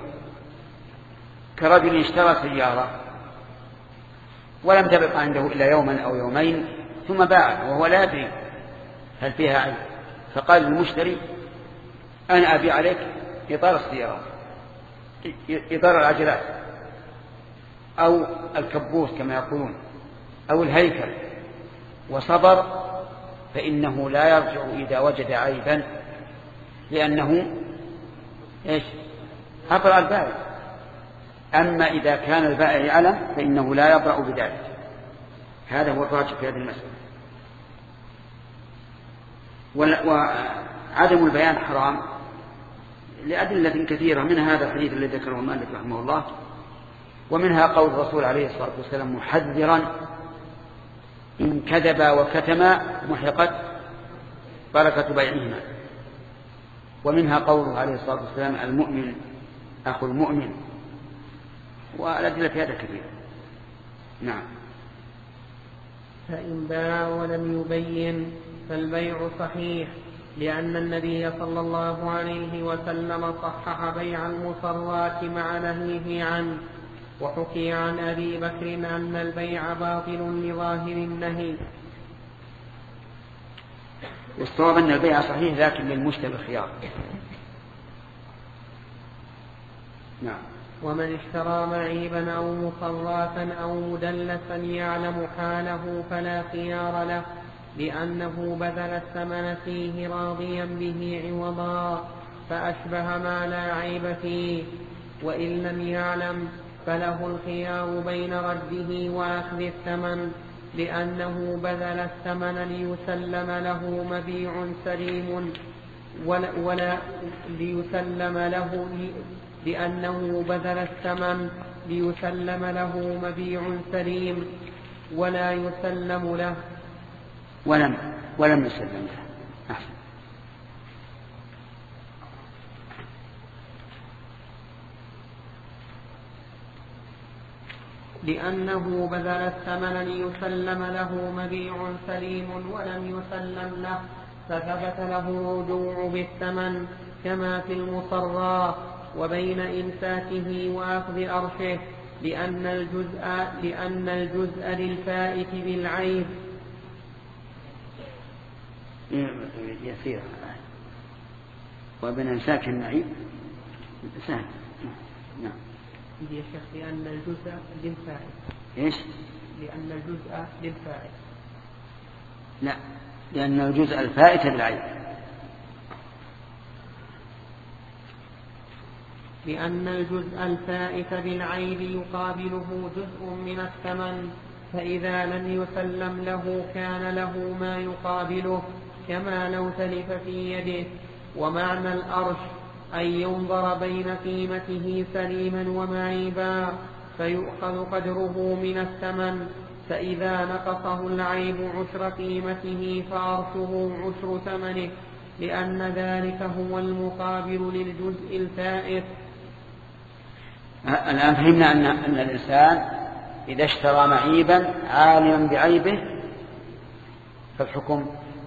كرجل اشترى سيارة ولم تبق عنده إلا يوما أو يومين ثم باعها وهو لا يدري هل فيها عيب، فقال للمشتري أنا أبيع عليك إطار السيارات إطار العجلات أو الكبوت كما يقولون أو الهيكل، وصبر، فإنه لا يرجع إذا وجد عيبا لأنه إيش أبرأ البائع. أما إذا كان البائع يعلم فإنه لا يبرأ بذلك. هذا هو الراجح في هذه المسألة. وعدم البيان حرام لأدلة كثيرة، منها هذا الحديث الذي ذكره المؤلف رحمه الله، ومنها قول الرسول عليه الصلاة والسلام محذرا إن كذبا وكتما محقت بركة بيعهما، ومنها قوله عليه الصلاة والسلام المؤمن أخو المؤمن، والأدلة في هذا كثيرة. نعم. فإن باع ولم يبين فالبيع صحيح، لأن النبي صلى الله عليه وسلم صحح بيع المصرات مع نهيه عنه. وحكي عن أبي بكر أن البيع باطل لظاهر النهي. والصواب أن البيع صحيح لكن للمشتري الخيار. نعم. ومن اشترى معيبا أو مصراتا أو مدلسا يعلم حاله فلا خيار له، لأنه بذل الثمن فيه راضيا به عوضا، فأشبه ما لا عيب فيه. وإن لم يعلم فله الخيار بين رده وأخذ الثمن، لأنه بذل الثمن ليسلم له مبيع سليم ولا, ولا ليسلم له لأنه بذل الثمن ليسلم له مبيع سليم ولا يسلم له ولم ولم يسلم له. أحسن. لأنه بذل الثمن ليسلم له مبيع سليم ولم يسلم له، فثبت له الرجوع بالثمن كما في المصرى، وبين إمساكه وأخذ أرشه، لأن الجزء, لأن الجزء للفائت بالعيب. يسير. وبين إمساك النعيب سهل. نعم. يا شيخ لأن الجزء للفائت. إيش؟ لأن الجزء للفائت. لا، لأن الجزء الفائت بالعيب. لأن الجزء الفائت بالعيب يقابله جزء من الثمن، فإذا لم يسلم له كان له ما يقابله كما لو تلف في يده. ومعنى الأرش أن ينظر بين قيمته سليما ومعيبا فيؤخذ قدره من الثمن، فإذا نقصه العيب عشر قيمته فأرشه عشر ثمنه، لأن ذلك هو المقابل للجزء الفائت. الآن فهمنا أن, أن الإنسان إذا اشترى معيبا عالما بعيبه فالحكم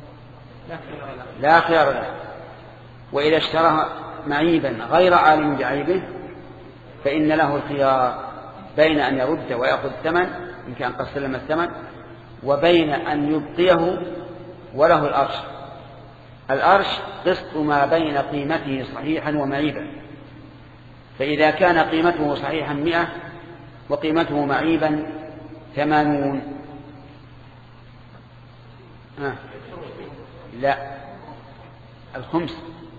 لا خيار له، وإذا اشترى معيبا غير عالم بعيبه فإن له الخيار بين أن يرد ويأخذ الثمن إن كان قد سلم الثمن، وبين أن يبقيه وله الأرش. الأرش قسط ما بين قيمته صحيحا ومعيبا، فإذا كان قيمته صحيحا مئة وقيمته معيبا ثمانون آه. لا، الخمس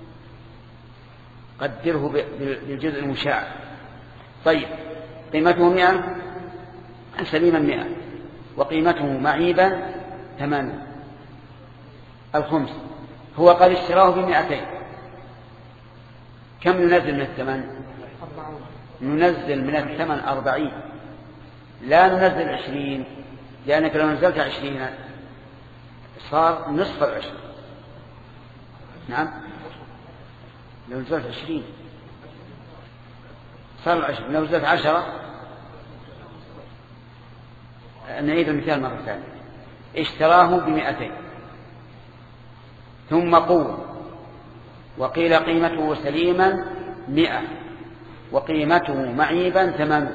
قدره بالجزء المشاع. طيب قيمته مئة سليما مئة وقيمته معيبا ثمانون، الخمس هو قد اشتراه بمئتين، كم ننزل من الثمن؟ ننزل من الثمن أربعين، لا ننزل عشرين، لأنك لو نزلت عشرين صار نصف العشر. نعم، لو نزلت عشرين صار العشر، لو نزلت عشرة. نعيد المثال مرة ثانية. اشتراه بمئتين ثم قوة وقيل قيمته سليما مئة وقيمته معيبا ثمانون،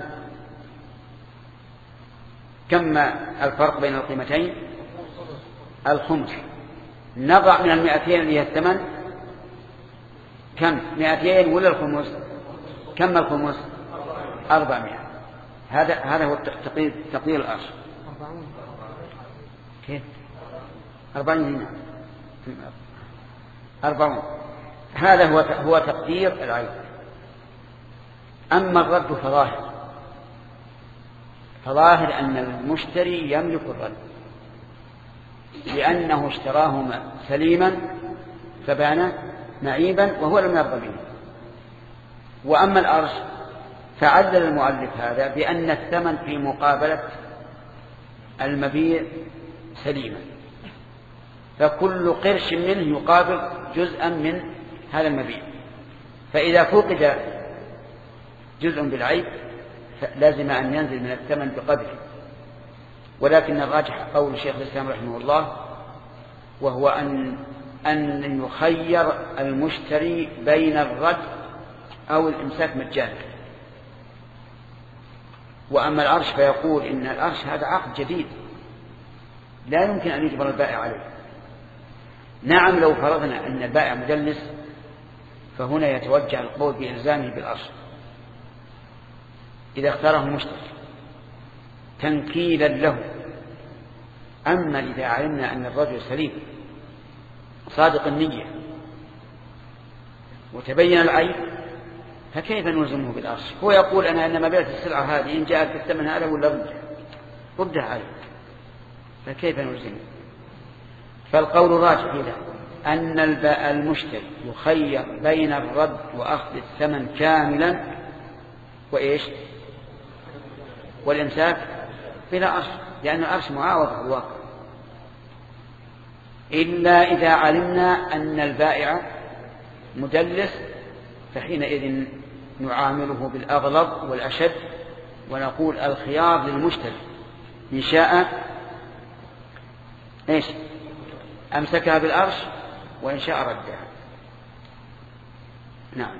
كم الفرق بين القيمتين؟ الخمس. نضع من المئتين اللي هي الثمن كم؟ مئتين ولا الخمس؟ كم الخمس؟ أربعمائة. هذا هذا هو تقدير تقدير الأرش. كيف؟ أربعين هنا أربعون. هذا هو هو تقدير العيب. أما الرد فظاهر فظاهر أن المشتري يملك الرد، لأنه اشتراه سليما فبان معيبا وهو لم يرضى به. وأما الأرش فعلل المؤلف هذا بأن الثمن في مقابلة المبيع سليما، فكل قرش منه يقابل جزءا من هذا المبيع، فإذا فقد جزء بالعيب لازم أن ينزل من الثمن بقدره. ولكن الراجح قول الشيخ الإسلام رحمه الله، وهو أن أن يخير المشتري بين الرد أو الإمساك مجانا. وأما العرش فيقول إن العرش هذا عقد جديد لا يمكن أن يجبر البائع عليه. نعم لو فرضنا أن البائع مدلس فهنا يتوجه القول بإلزامه بالعرش إذا اختاره المشتري تنكيلا له. أما إذا علمنا أن الرجل سليم صادق النية وتبين العيب فكيف نلزمه بالعرش؟ هو يقول أنا إنما بعت السلعة هذه إن جاءت الثمن هذا ولا ردها ردها عليه، فكيف نلزمه؟ فالقول الراجح إذا أن المشتري يخير بين الرد وأخذ الثمن كاملا وإيش والإمساك بلا عرش، لأن العرش معاوض على الواقع، إلا إذا علمنا أن البائع مدلس فحينئذ نعامله بالأغلظ والأشد ونقول الخيار للمشتري إن شاء إيش أمسكها بالعرش وإن شاء ردها. نعم.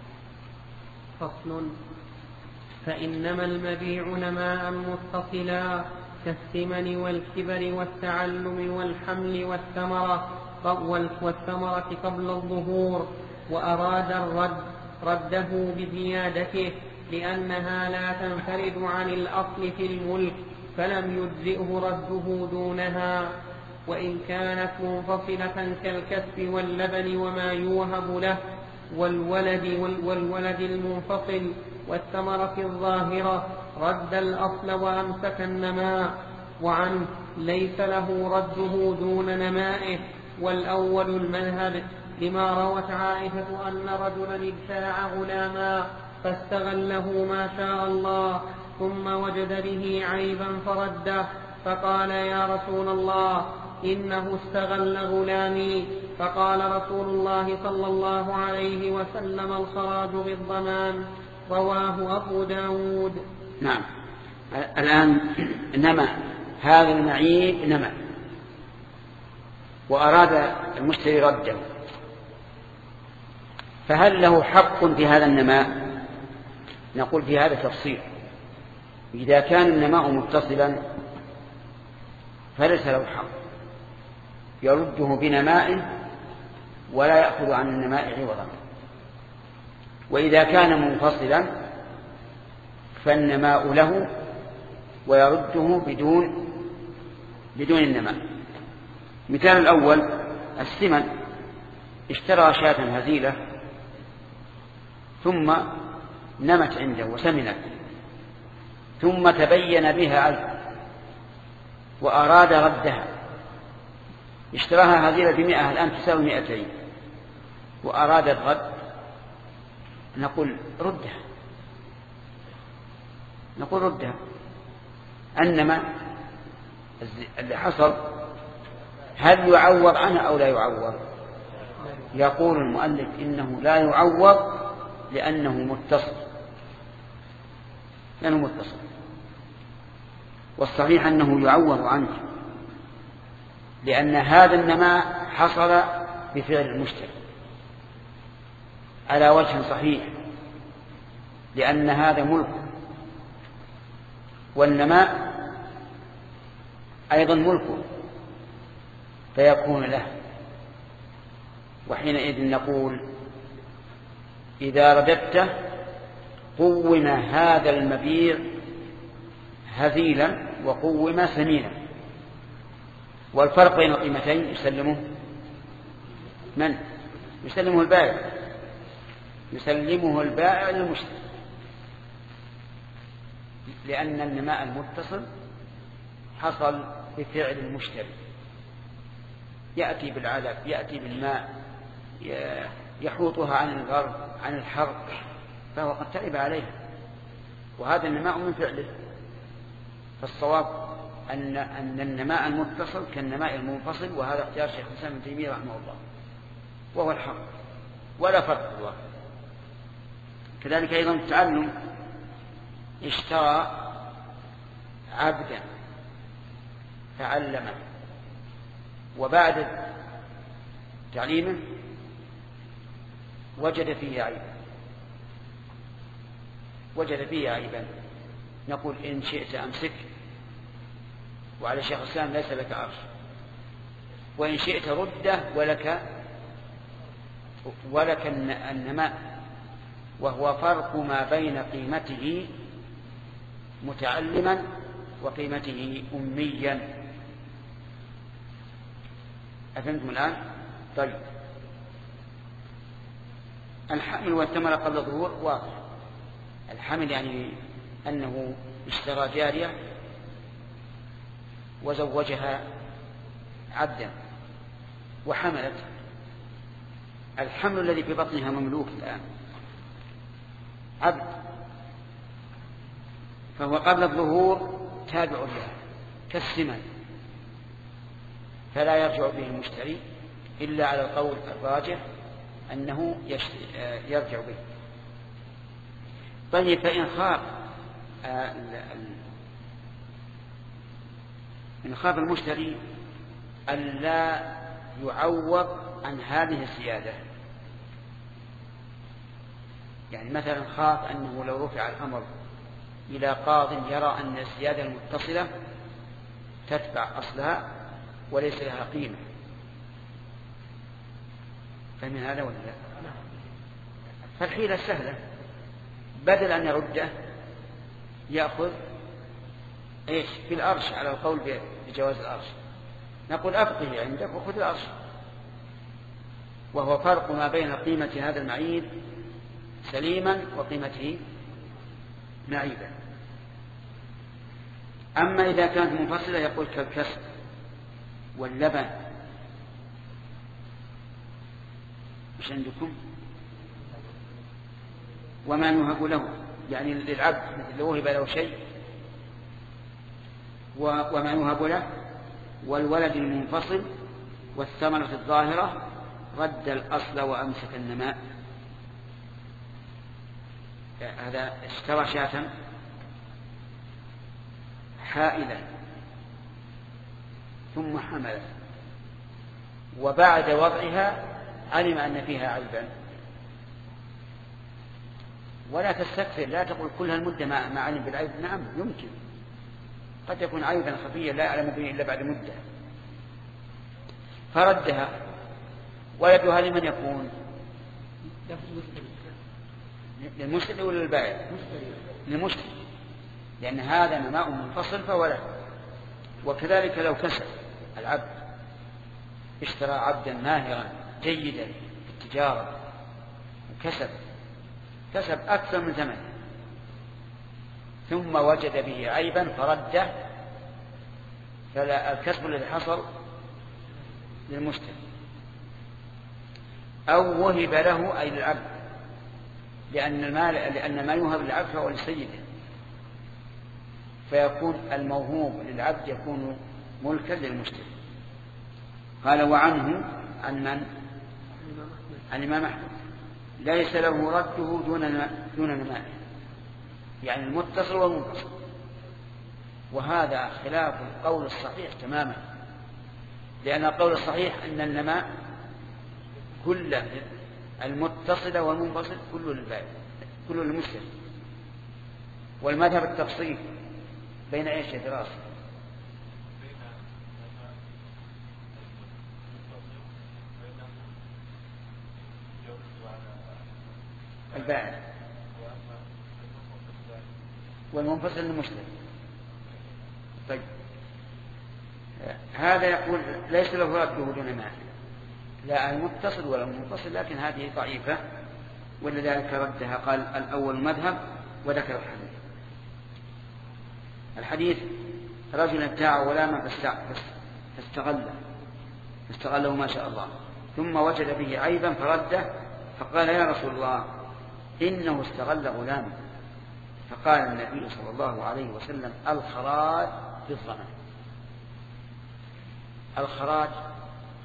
فصل. فإنما المبيع نماء متصلا كالثمن والكبر والتعلم والحمل والثمرة والثمرة قبل الظهور، وأراد الرد رده بزيادته لأنها لا تنفرد عن الأصل في الملك فلم يجزئه رده دونها، وإن كانت منفصلة كالكسب واللبن وما يوهب له والولد, والولد المنفصل والثمرة الظاهرة رد الأصل وأمسك النماء، وعنه ليس له رده دون نمائه. والأول المذهب لما روت عائشة أن رجلا ابتاع غلاما فاستغله ما شاء الله ثم وجد به عيبا فرده فقال يا رسول الله إنه استغل غلامي، فقال رسول الله صلى الله عليه وسلم الخراج بالضمان. رواه أبو داود. نعم. الآن نمى هذا المعيب نمى وأراد المشتري رده، فهل له حق في هذا النماء؟ نقول في هذا تفصيل. إذا كان النماء متصلا فليس له حق، يرده بنمائه ولا يأخذ عن النماء عوضا. وإذا كان منفصلا فالنماء له ويرده بدون بدون النماء. مثال الأول الثمن، اشترى شاة هزيلة ثم نمت عنده وسمنت ثم تبين بها عيب وأراد ردها، اشتراها هزيلة بمئة الآن تساوي مئتين وأراد الرد، نقول ردها نقول ردها أنما اللي حصل هل يعوض عنها أو لا يعوض؟ يقول المؤلف إنه لا يعوض لأنه متصل لأنه متصل والصحيح أنه يعوض عنه، لأن هذا النماء حصل بفعل المشتري على وجه صحيح، لأن هذا ملك والنماء أيضا ملكه فيكون له. وحينئذ نقول إذا رددته قوم هذا المبيع هزيلا وقوم سمينا، والفرق بين القيمتين يسلمه من؟ يسلمه البائع يسلمه البائع للمشتري، لأن النماء المتصل حصل بفعل المشتري، يأتي بالعلف يأتي بالماء يحوطها عن الغرب عن الحرق فهو قد تعب عليها، وهذا النماء من فعله. فالصواب أن أن النماء المتصل كالنماء المنفصل، وهذا اختيار شيخ الإسلام ابن تيمية رحمه الله وهو الحق ولا فرق في الواقع. كذلك أيضا التعلم، اشترى عبدا فعلمه، وبعد تعليمه وجد فيه عيبا وجد فيه عيبا نقول إن شئت أمسك، وعلى شيخ الإسلام ليس لك عرش، وإن شئت رده ولك ولك النماء، وهو فرق ما بين قيمته متعلما وقيمته أميا. أفهمتم الآن؟ طيب، الحمل والثمرة قبل الظهور واضح. الحمل يعني أنه اشترى جارية وزوجها عبدا وحملت. الحمل الذي في بطنها مملوك الآن عبد، فهو قبل الظهور تابع له كالسمن، فلا يرجع به المشتري إلا على القول الراجح أنه يرجع به. طيب، فإن خاف إن خاف المشتري ألا يعوض عن هذه الزيادة، يعني مثلا خاف أنه لو رفع الأمر إلى قاض يرى أن الزيادة المتصلة تتبع أصلها وليس لها قيمة، فمن هذا ولا لا؟ فالحيلة سهلة، بدل أن يرده يأخذ إيش في الأرش على القول بجواز الأرش، نقول أبقه عندك وخذ الأرش، وهو فرق ما بين قيمة هذا المعيب سليما وقيمته معيبا. أما إذا كانت منفصلة يقول كالكسب واللبن. مش عندكم؟ وما يهب له، يعني للعبد مثل لو وهب له شيء، وما يهب له، والولد المنفصل، والثمرة الظاهرة، رد الأصل وأمسك النماء. هذا اشترى شاة حائلا ثم حملت، وبعد وضعها علم أن فيها عيبا، ولا تستكثر، لا تقول كل هالمدة ما علم بالعيب. نعم يمكن، قد يكون عيبا خفيا لا يعلم به إلا بعد مدة، فردها. ولدها لمن يكون؟ للمشتري ولا للبائع؟ للمشتري، لأن هذا نماء منفصل فهو له. وكذلك لو كسب العبد، اشترى عبدا ماهرا جيدا في التجارة وكسب كسب أكثر من ثمن، ثم وجد به عيبا فرده، فلا الكسب الذي حصل للمشتري. أو وهب له أي للعبد، لأن المال لأن ما يوهب للعبد فهو لسيده، فيكون الموهوب للعبد يكون ملكا للمشتري. قال وعنه عن من؟ عن الإمام أحمد ليس له رده دون دون نماء، يعني المتصل والمنفصل، وهذا خلاف القول الصحيح تماما، لأن القول الصحيح أن النماء كل المتصل والمنفصل كله للبائع كله للمشتري. والمذهب التفصيل بين ايش يا دراسة؟ البائع والمنفصل للمشتري. طيب، هذا يقول ليس له رده دون مال، لا المتصل ولا المنفصل، لكن هذه ضعيفة، ولذلك ردها. قال الأول مذهب، وذكر الحديث. الحديث رجل ابتاع غلاما فاستغله فاستغله ما شاء الله، ثم وجد به عيبا فرده، فقال يا رسول الله إنه استغل غلاما. فقال النبي صلى الله عليه وسلم الخراج بالضمان. الخراج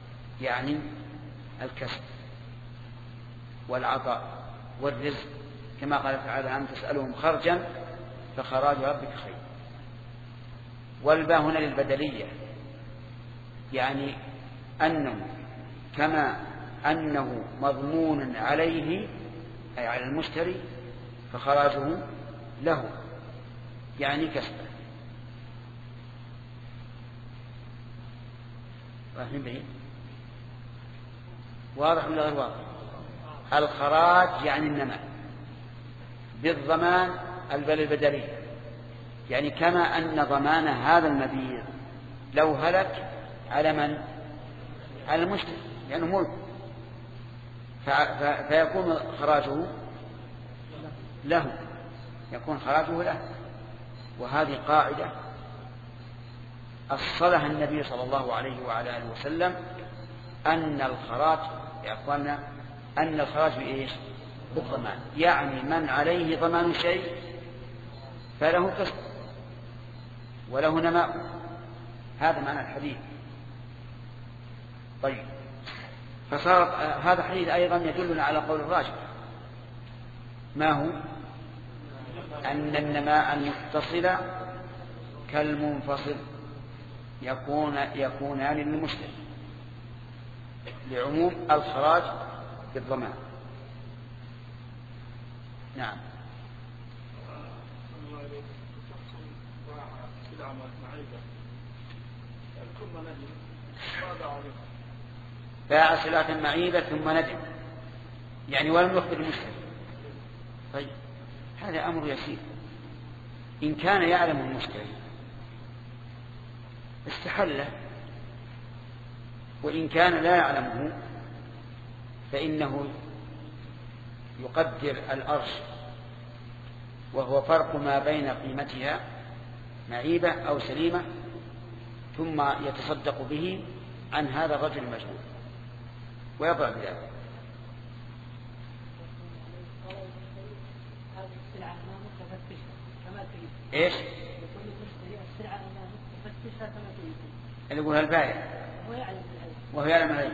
يعني الكسب والعطاء والرزق كما قال تعالى أم تسألهم خرجا فخراج ربك خير. والباء هنا للبدلية، يعني أنه كما أنه مضمون عليه أي على المشتري فخراجه له، يعني كسبه. واضح ولا غير واضح؟ الخراج يعني النماء، بالضمان البدلية، يعني كما أن ضمان هذا المبيع لو هلك على من؟ على المشتري لأنه يعني ملك، فيكون خراجه له، يكون خراجه له. وهذه قاعدة أصلها النبي صلى الله عليه وعلى آله وسلم، أن الخراج يا أخوانا أن الخراج بإيش؟ بالضمان، يعني من عليه ضمان شيء فله كسب وله نماء. هذا معنى الحديث. طيب، فصار هذا الحديث أيضا يدلنا على قول الراجح، ما هو؟ أن النماء المتصل كالمنفصل يكون يكونان للمشتري لعموم الخراج بالضمان. نعم. باع سلعة معيبة ثم ندم، يعني ولم يخبر المشتري. طيب، هذا أمر يسير. إن كان يعلم المشتري استحله، وإن كان لا يعلمه فإنه يقدر الأرش، وهو فرق ما بين قيمتها معيبة أو سليمة، ثم يتصدق به عن هذا الرجل المجهول ويضع بذلك. ايش؟ اللي يقول البائع وهو يعلم العيب.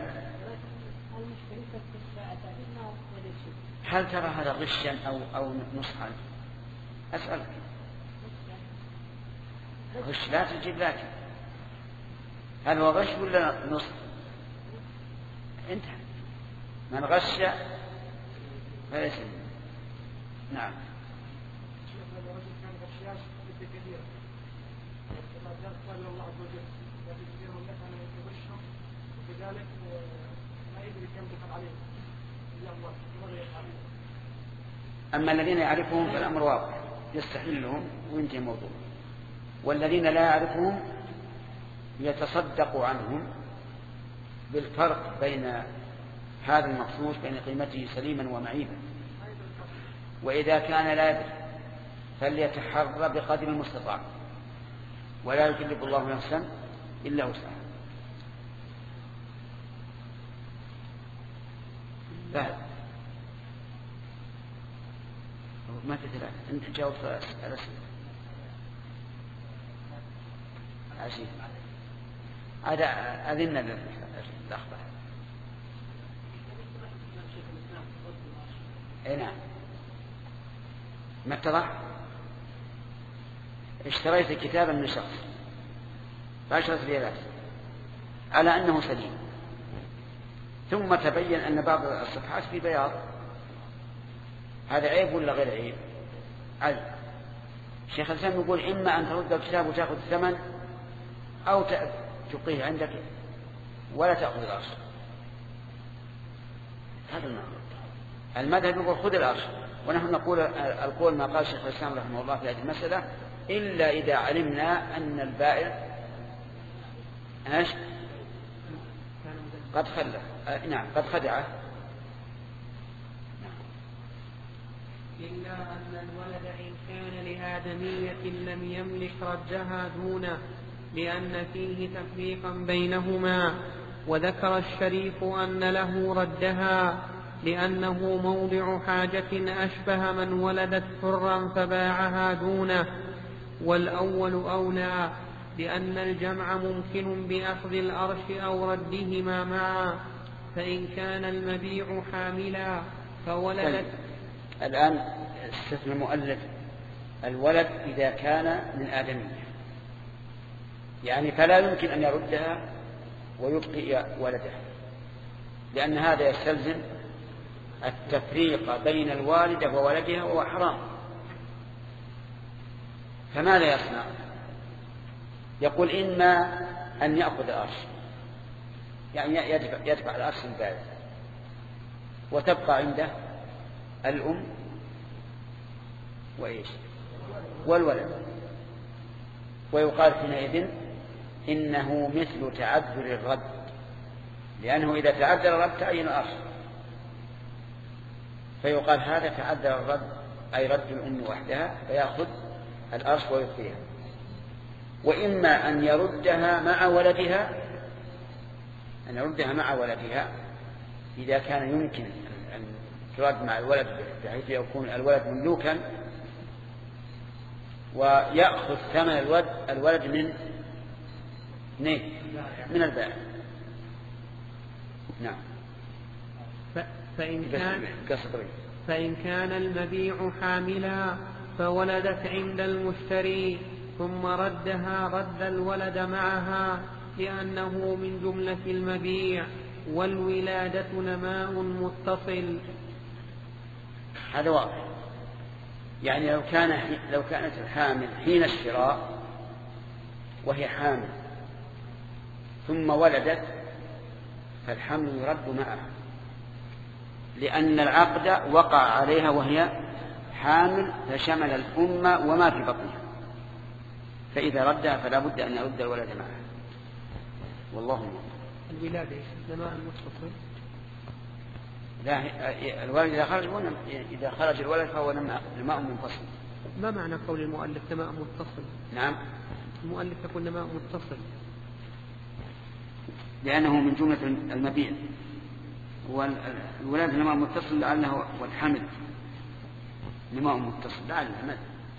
هل ترى هذا غشا او او نصحا؟ اسالك. غش لا تجيب، لكن هل هو غش ولا نصح؟ انتهى. من غش فليس. نعم. أما الذين يعرفهم فالأمر واضح، يستحلهم وينتهي الموضوع. والذين لا يعرفهم يتصدق عنهم بالفرق بين هذا المخصوص بين قيمته سليما ومعيبا. وإذا كان لا يدري فليتحرى بقدر المستطاع، ولا يكلف الله نفسا إلا وسعها. لا ما في ثلاثة. أنت جاوب على سؤال عشير. هذا أذن الأخبار. أي نعم. ما اتضح؟ اشتريت كتابا من شخص بعشرة ريالات على أنه سليم، ثم تبين أن بعض الصفحات في بياض. هذا عيب ولا غير عيب؟ عيب. الشيخ الإسلام يقول إما أن ترد الكتاب وتأخذ الثمن، أو تبقيه عندك ولا تأخذ الأرش. هذا المذهب. المذهب يقول خذ الأرش، ونحن نقول القول ما قال الشيخ الإسلام رحمه الله في هذه المسألة، إلا إذا علمنا أن البائع ايش؟ قد خلى. نعم قد خدعه. إلا أن الولد إن كان لآدمية لم يملك ردها دونه، لأن فيه تفريقا بينهما. وذكر الشريف أن له ردها لأنه موضع حاجة أشبه من ولدت حرا فباعها دونه. والأول أولى، لأن الجمع ممكن بأخذ الأرش أو ردهما معا. فإن كان المبيع حاملا فولدت. الآن استثنى المؤلف الولد إذا كان من آدمية، يعني فلا يمكن أن يردها ويبقي ولده، لأن هذا يستلزم التفريق بين الوالدة وولدها وهو حرام. فماذا يصنع؟ يقول إما أن يأخذ الأرش، يعني يدفع, يدفع الأرش البالغ وتبقى عنده الأم وإيش والولد، ويقال حينئذ إنه مثل تعذر الرد، لأنه إذا تعذر الرد تعين الأرش، فيقال هذا تعذر الرد أي رد الأم وحدها فيأخذ الأرش ويبقيها. وإما أن يردها مع ولدها، أن يردها مع ولدها إذا كان يمكن أن ترد مع الولد بحيث يكون الولد مملوكا، ويأخذ ثمن الولد, الولد من من البائع. نعم. فإن كان, فإن كان المبيع حاملا فولدت عند المشتري ثم ردها رد الولد معها، لأنه من جملة المبيع، والولادة نماء متصل. هذا واضح. يعني لو كان لو كانت الحامل حين الشراء وهي حامل ثم ولدت فالحمل يرد معها، لأن العقد وقع عليها وهي حامل فشمل الأم وما في بطنها، فإذا ردها فلا بد أن يرد الولد معها. والله أعلم. الولادة نماء متصل. لا، الولد إذا خرج إذا خرج الولد فهو نماء منفصل. ما معنى قول المؤلف نماء متصل؟ نعم، المؤلف يقول نماء متصل لأنه من جملة المبيع، والولاد نماء متصل لعله والحمل نماء متصل لعله.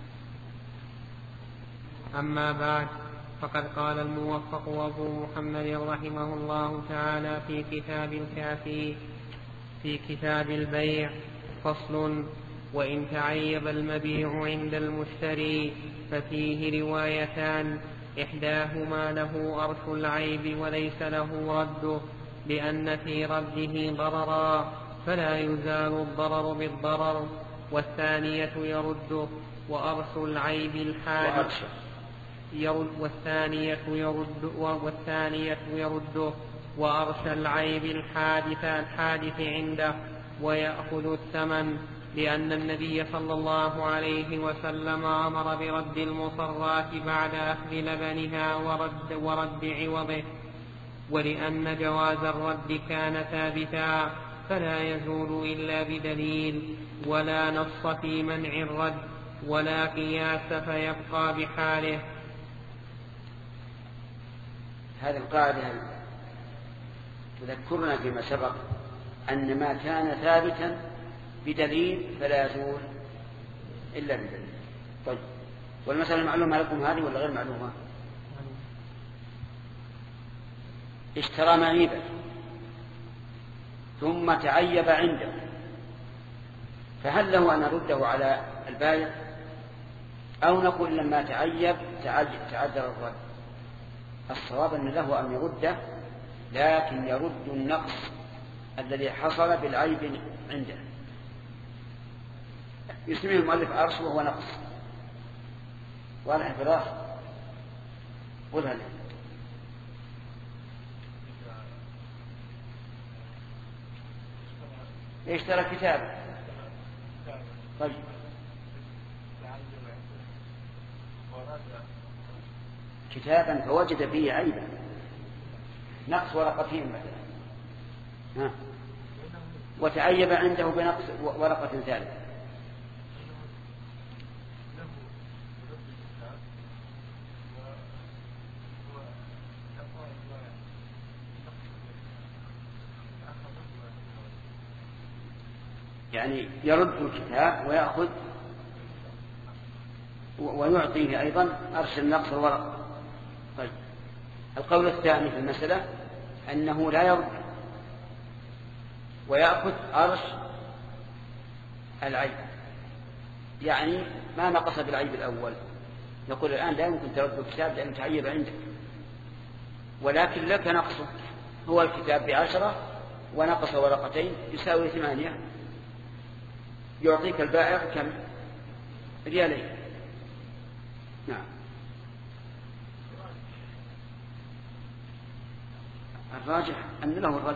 أما بعد، فقد قال الموفق أبو محمد رحمه الله تعالى في كتاب الكافي في كتاب البيع: فصل: وإن تعيب المبيع عند المشتري ففيه روايتان، إحداهما له أرش العيب وليس له رده، لأن في رده ضررا فلا يزال الضرر بالضرر، والثانية يرده وأرش العيب الحادث يرد والثانية يرد والثانية يرده وأرش العيب الحادث الحادث عنده ويأخذ الثمن، لأن النبي صلى الله عليه وسلم أمر برد المصرات بعد أخذ لبنها ورد, ورد عوضه، ولأن جواز الرد كان ثابتا فلا يزول إلا بدليل، ولا نص في منع الرد ولا قياس فيبقى بحاله. هذه القاعدة تذكرنا فيما سبق أن ما كان ثابتا بدليل فلا يزول إلا بدليل. طيب، والمسألة المعلومة لكم هذه ولا غير معلومة؟ اشترى معيبا ثم تعيب عنده، فهل له أن نرده على البائع أو نقول لما تعيب تعذر الرد؟ الصواب أن له أن يرده، لكن يرد النقص الذي حصل بالعيب عنده. يسميه المؤلف أرش وهو نقص. واضح فراغ قلها لي. اشترى كتابا. طيب، كتابا فوجد فيه عيبا، نقص ورقتين مثلا، وتعيب عنده بنقص ورقة ثالثة، يعني يرد الكتاب ويأخذ ويعطيه أيضا أرش النقص الورق. طيب، القول الثاني في المسألة أنه لا يرد ويأخذ أرش العيب، يعني ما نقص بالعيب الأول، نقول الآن لا يمكن ترد الكتاب لأنه تعيب عندك، ولكن لك نقصه، هو الكتاب بعشرة ونقص ورقتين يساوي ثمانية، يعطيك البائع كم؟ ريالين. نعم. الراجح أن له الرد،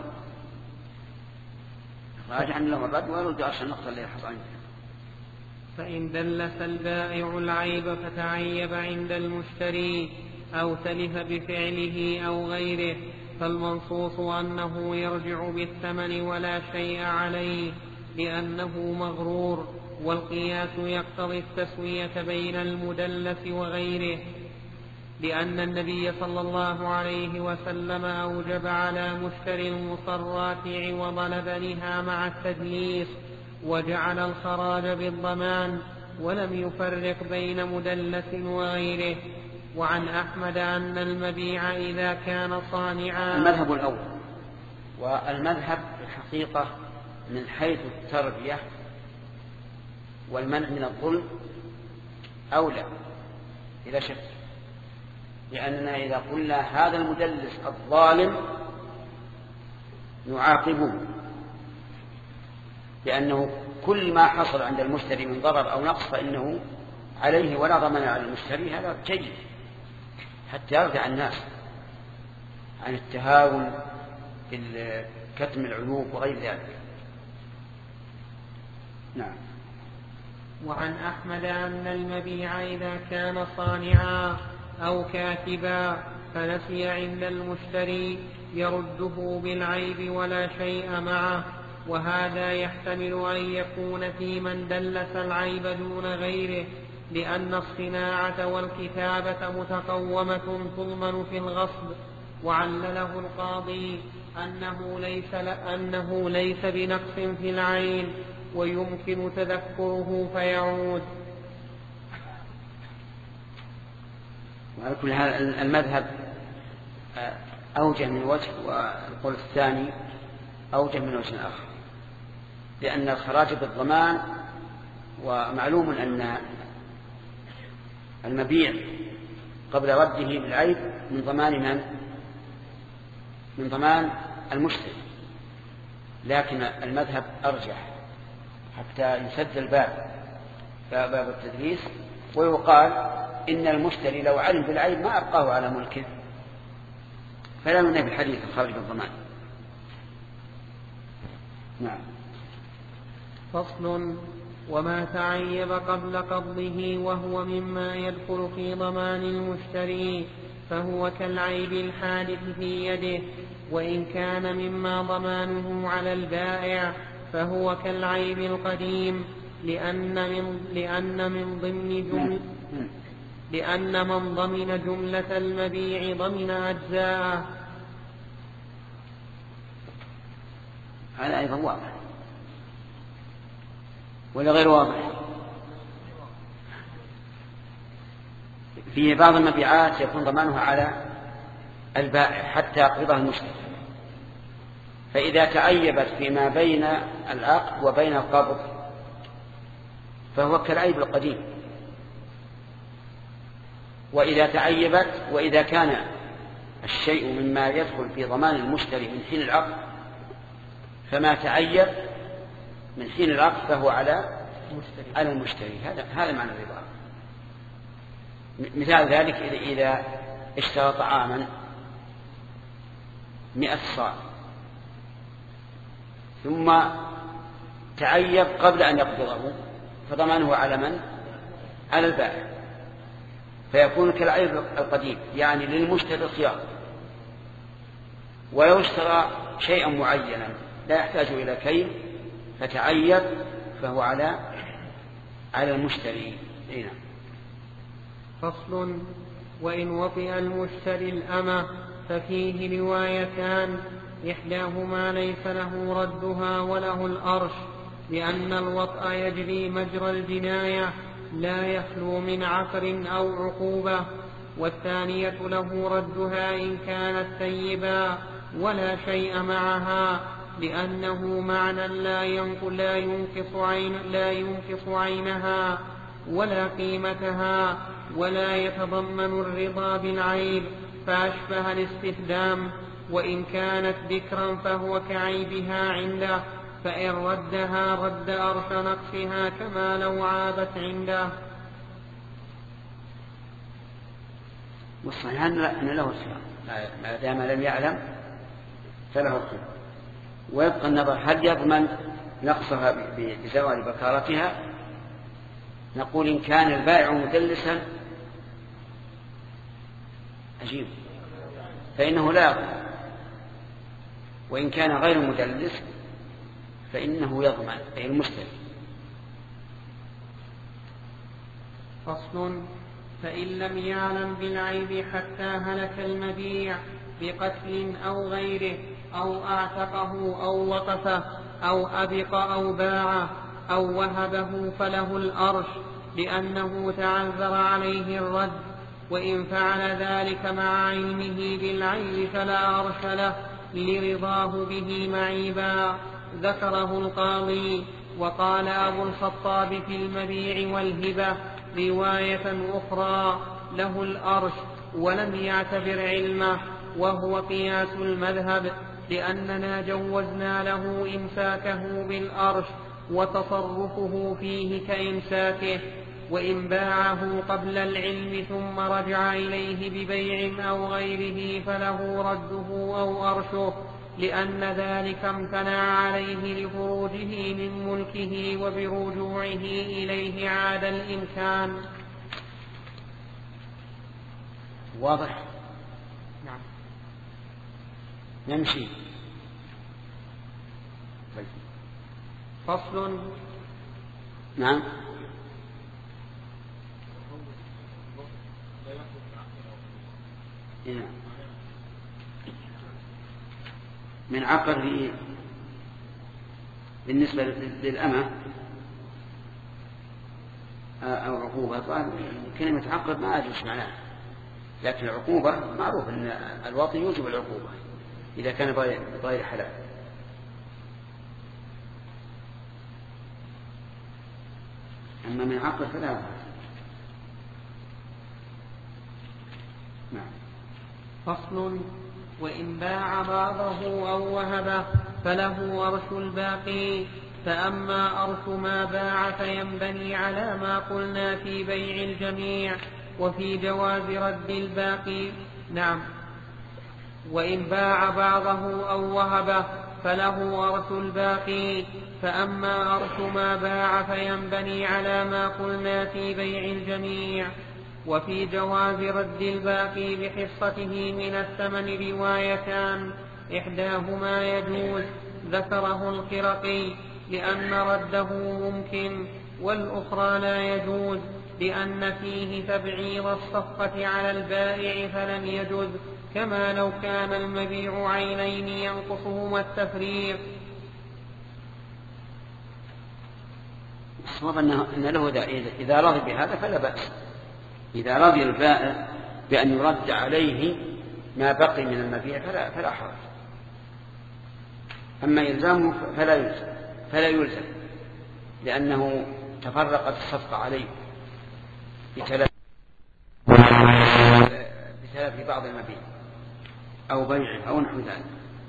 الراجح أن له الرد ويرد عشر النقطة اللي يحصل عنده. فإن دلس البائع العيب فتعيب عند المشتري أو تلف بفعله أو غيره فالمنصوص أنه يرجع بالثمن ولا شيء عليه لأنه مغرور، والقياس يقتضي التسوية بين المدلس وغيره، لأن النبي صلى الله عليه وسلم أوجب على مشتري المصرات عوض لبنها مع التدليس، وجعل الخراج بالضمان، ولم يفرق بين مدلس وغيره. وعن أحمد أن المبيع إذا كان صانعا. المذهب الأول، والمذهب الحقيقة من حيث التربية والمنع من الظلم أولى إلى شك، لأننا إذا قلنا هذا المدلس الظالم نعاقبه، لأنه كل ما حصل عند المشتري من ضرر أو نقص فإنه عليه ولا ضمان على المشتري، هذا جيد حتى يرجع الناس عن التهاون بالكتم العيوب وغير ذلك. نعم. وعن أحمد أن المبيع إذا كان صانعا أو كاتبا فنسي عند المشتري يرده بالعيب ولا شيء معه، وهذا يحتمل أن يكون في من دلس العيب دون غيره، لأن الصناعة والكتابة متقومة تضمن في الغصب. وعلله القاضي أنه ليس, أنه ليس بنقص في العين ويمكن تذكره فيعود. وعلى كل حال المذهب أوجه من وجه، والقول الثاني أوجه من وجه آخر، لأن الخراج بالضمان، ومعلوم أن المبيع قبل رده بالعيب من ضمان من؟ من ضمان المشتري، لكن المذهب أرجح حتى يسد الباب باب التدليس، ويقال إن المشتري لو علم بالعيب ما أبقاه على ملكه، فلا ننهي بالحديث الخارج بالضمان. نعم. فصل. وما تعيب قبل قبضه وهو مما يدخل في ضمان المشتري فهو كالعيب الحادث في يده، وإن كان مما ضمانه على البائع فهو كالعيب القديم، لأن من, لأن من ضمن جمل لأن من ضمن جملة المبيع ضمن أجزاءه. هذا أيضا واضح ولا غير واضح؟ في بعض المبيعات يكون ضمانها على البائع حتى يقبضها المشتري، فإذا تعيبت فيما بين العقد وبين القبض فهو كالعيب القديم، وإذا تعيبت وإذا كان الشيء مما يدخل في ضمان المشتري من حين العقد فما تعيب من حين العقد فهو على على المشتري. هذا هذا معنى الربا. مثال ذلك إذا اشترى طعاما مئة صاع ثم تعيب قبل أن يقبضه فضمانه على من؟ على البائع، فيكون كالعيب القديم، يعني للمشتري الخيار. ولو اشترى شيئا معينا لا يحتاج إلى كيل فتعيب فهو على على المشتري. هنا فصل. وإن وطئ المشتري الأمة ففيه روايتان، إحداهما ليس له ردها وله الأرش، لأن الوطأ يجري مجرى الجناية لا يخلو من عقر أو عقوبة، والثانية له ردها إن كانت ثيبا ولا شيء معها، لأنه معنى لا ينقص عين لا ينقص عينها ولا قيمتها، ولا يتضمن الرضا بالعيب، فأشبه الاستخدام. وإن كانت ذكرا فهو كعيبها عنده، فإن ردها رد أرش نقصها كما لو عابت عنده. والصحيح أن له الخيار ما دام لم يعلم فله الخيار. ويبقى النظر هل يضمن نقصها بزوال بكارتها. نقول إن كان البائع مدلسا أجيب فإنه لا يضمن، وإن كان غير مدلس فإنه يضمن أي المشتري. فصل: فإن لم يعلم بالعيب حتى هلك المبيع بقتل أو غيره، أو أعتقه أو وقفه أو أبق أو باعه أو وهبه فله الأرش، لأنه تعذر عليه الرد. وإن فعل ذلك مع علمه بالعيب فلا أرش له لرضاه به معيبا. ذكره القاضي. وقال أبو الخطاب في المبيع والهبة رواية أخرى له الأرش، ولم يعتبر علمه، وهو قياس المذهب، لأننا جوزنا له إمساكه بالأرش وتصرفه فيه كإمساكه. وإن باعه قبل العلم ثم رجع إليه ببيع أو غيره فله رده أو أرشه، لأن ذلك امتنع عليه لخروجه من ملكه، وبرجوعه إليه عاد الإمكان. واضح؟ نعم. نمشي. فصل. نعم. من عقد بالنسبة للأمة أو عقوبة. طبعا كلمة عقد ما أدري معناها، لكن العقوبة معروف أن الوطي يوجب العقوبة إذا كان بغير حلال. أما من عقد فلا. نعم. فصل. وإن باع بعضه أو وهبه فله أرش الباقي. فأما أرش ما باع فينبني على ما قلنا في بيع الجميع وفي جواز رد الباقي. نعم. وإن باع بعضه أو وهبه فله أرش الباقي. فأما أرش ما باع فينبني على ما قلنا في بيع الجميع وفي جواز رد الباقي بحصته من الثمن روايتان، إحداهما يجوز ذكره القرقي لأن رده ممكن، والأخرى لا يجوز لأن فيه تبعيض الصفقة على البائع فلم يجوز، كما لو كان المبيع عينين ينقصهما التفريق. الصواب أن له إذا رضي بهذا فلا بأس، إذا رضي البائع بأن يرد عليه ما بقي من المبيع فلا, فلا حرج. أما إلزامه فلا يلزم فلا يلزم لأنه تفرقت الصفقة عليه بتلف بتلف بعض المبيع أو بيعه أو نحو ذلك.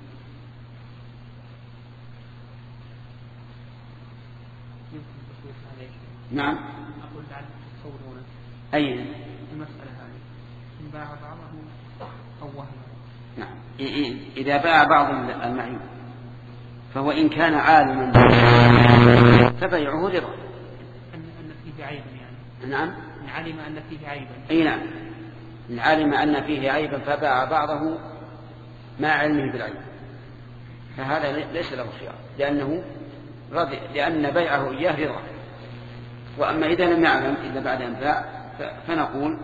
نعم. أقول لعلكم تصورون أي المسألة هذه إن باع بعضه أو وهبه. نعم. إذا باع بعض المعين فهو إن كان عالما فبيعه رضا أن فيه عيبا يعني. نعم. إن علم أن فيه عيبا. أي نعم. إن علم أن فيه عيبا فباع بعضه مع علمه بالعيب فهذا ليس له خيار لأنه رضي، لأن بيعه إياه رضا. وأما إذا لم يعلم إلا بعد أن باع فنقول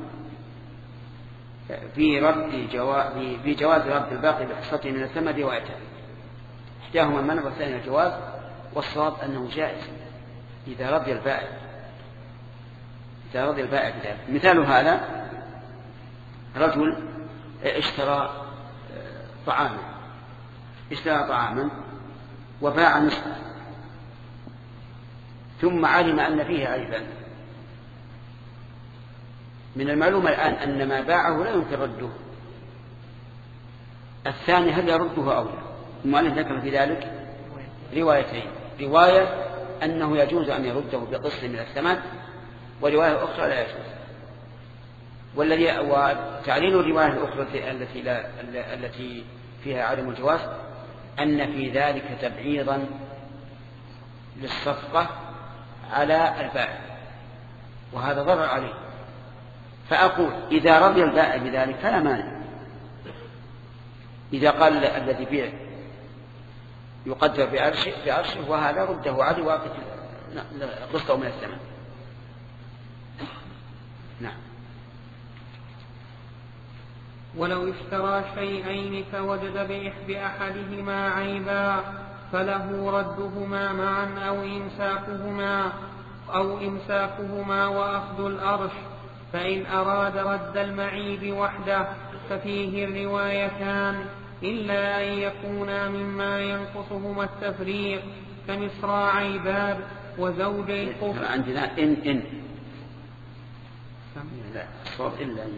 في رد جواز في جواز رد الباقي بحصته من الثمن روايتان، إحداهما المنع والثاني الجواز، والصواب أنه جائز إذا رضي البائع إذا رضي البائع بذلك. مثال هذا رجل اشترى طعاما اشترى طعاما وباع نصفه ثم علم أن فيه عيبا من المعلوم الآن أن ما باعه لا يمكن رده. الثاني هل يرده أو لا؟ المؤلف ذكر في ذلك روايتين، رواية أنه يجوز أن يرده بقسط من الثمن، ورواية أخرى لا يجوز. والذي وتعليل الرواية الأخرى التي لا التي فيها عدم الجواز أن في ذلك تبعيضا للصفقة على البائع، وهذا ضرر عليه. فأقول إذا رضي البائع بذلك فلا مانع، إذا قال الذي بيع يقدر بعرشه وهذا رده عليه واقف قسطه من الثمن. نعم. ولو اشترى شيئين فوجد بأحدهما عيبا فله ردهما معا أو إمساكهما أو إمساكهما وأخذ الأرش. فإن أراد رد المعيب وحده ففيه الروايتان، إلا أن يكونا مما ينقصهما التفريق كمصراعي باب وزوجي قف. عندنا إن إن لا صوت إلا أن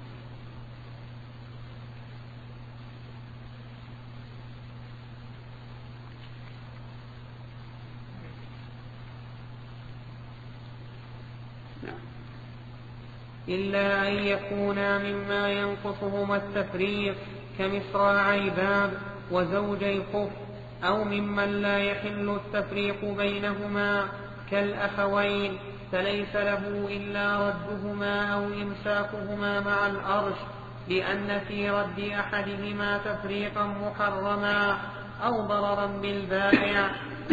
إلا أن يكونا مما ينقصهما التفريق كمصراعي باب وزوجي خف، أو ممن لا يحل التفريق بينهما كالأخوين، فليس له إلا ردهما أو إمساكهما مع الأرش، لأن في رد أحدهما تفريقا محرما أو ضررا بالبائع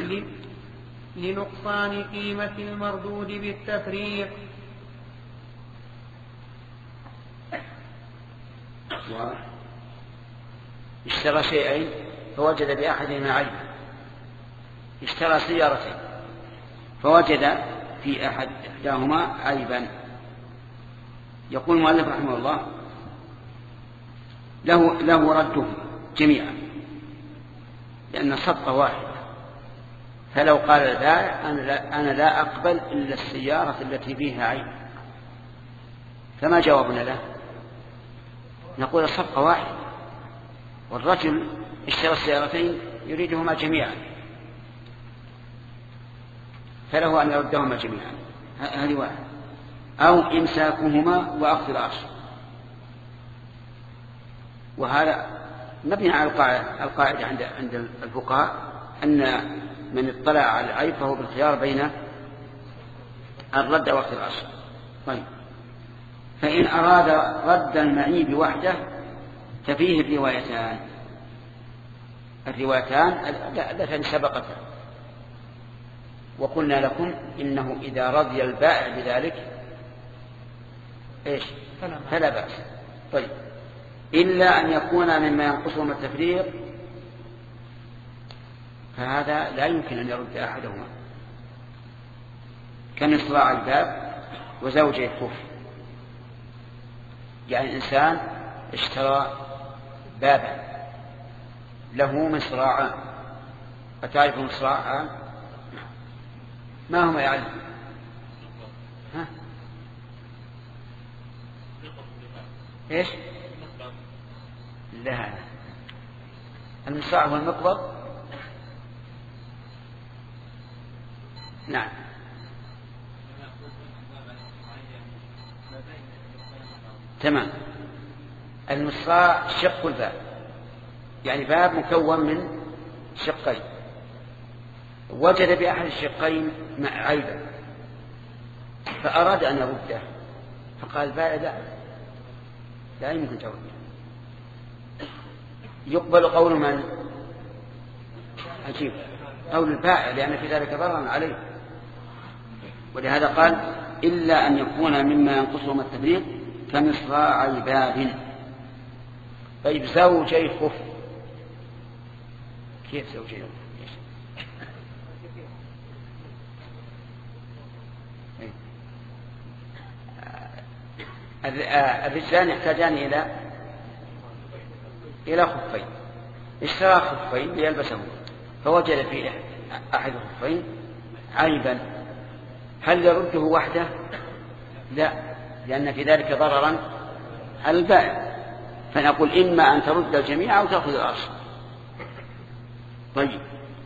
لنقصان قيمة المردود بالتفريق. اشترى شيئين فوجد بأحدهما عيبا، اشترى سيارتين فوجد في أحد إحداهما عيبا، يقول المؤلف رحمه الله له, له رده جميعا لأن الصفقة واحدة. فلو قال البائع أنا لا, أنا لا أقبل إلا السيارة التي فيها عيب، فما جوابنا له؟ نقول الصفقة واحدة، والرجل اشترى السيارتين يريدهما جميعا، فله أن يردهما جميعا، هذه واحد. أو إمساكهما وأخذ العرش، وهذا مبني على القاعدة, القاعدة عند عند الفقهاء أن من اطلع على العيب فهو بالخيار بين الرد وأخذ العرش. طيب، فإن أراد رد المعيب وحده ففيه الروايتان الروايتان اللتان سبقتا، وقلنا لكم إنه إذا رضي البائع بذلك إيش فلا بأس. طيب، إلا أن يكون مما ينقصهم التفريق، فهذا لا يمكن أن يرد أحدهما، كمصراع الباب وزوجي الخف. يعني إنسان اشترى بابا له مصراعان، أتعرف مصراعان ما هما يعني؟ ها؟ إيش؟ لا، المصراع هو المقبض. نعم، تمام. المصراع شق الباب، يعني باب مكون من شقين، وجد بأحد الشقين عيبا فأراد أن يرده، فقال البائع لا لا يمكن ترده. يقبل قول من؟ عجيب، قول البائع، لأن في ذلك ضررا عليه. ولهذا قال إلا أن يكون مما ينقصهم التفريق كمصراعي باب. طيب، زوجي خف، كيف زوجي خف؟ الرجلان يحتاجان إلى إلى خفين، اشترى خفين ليلبسهم فوجد في أحد الخفين عيبا، هل يرده وحده؟ لا، لأن في ذلك ضررا على البائع، فنقول إما أن ترد الجميع أو تأخذ الأرش. طيب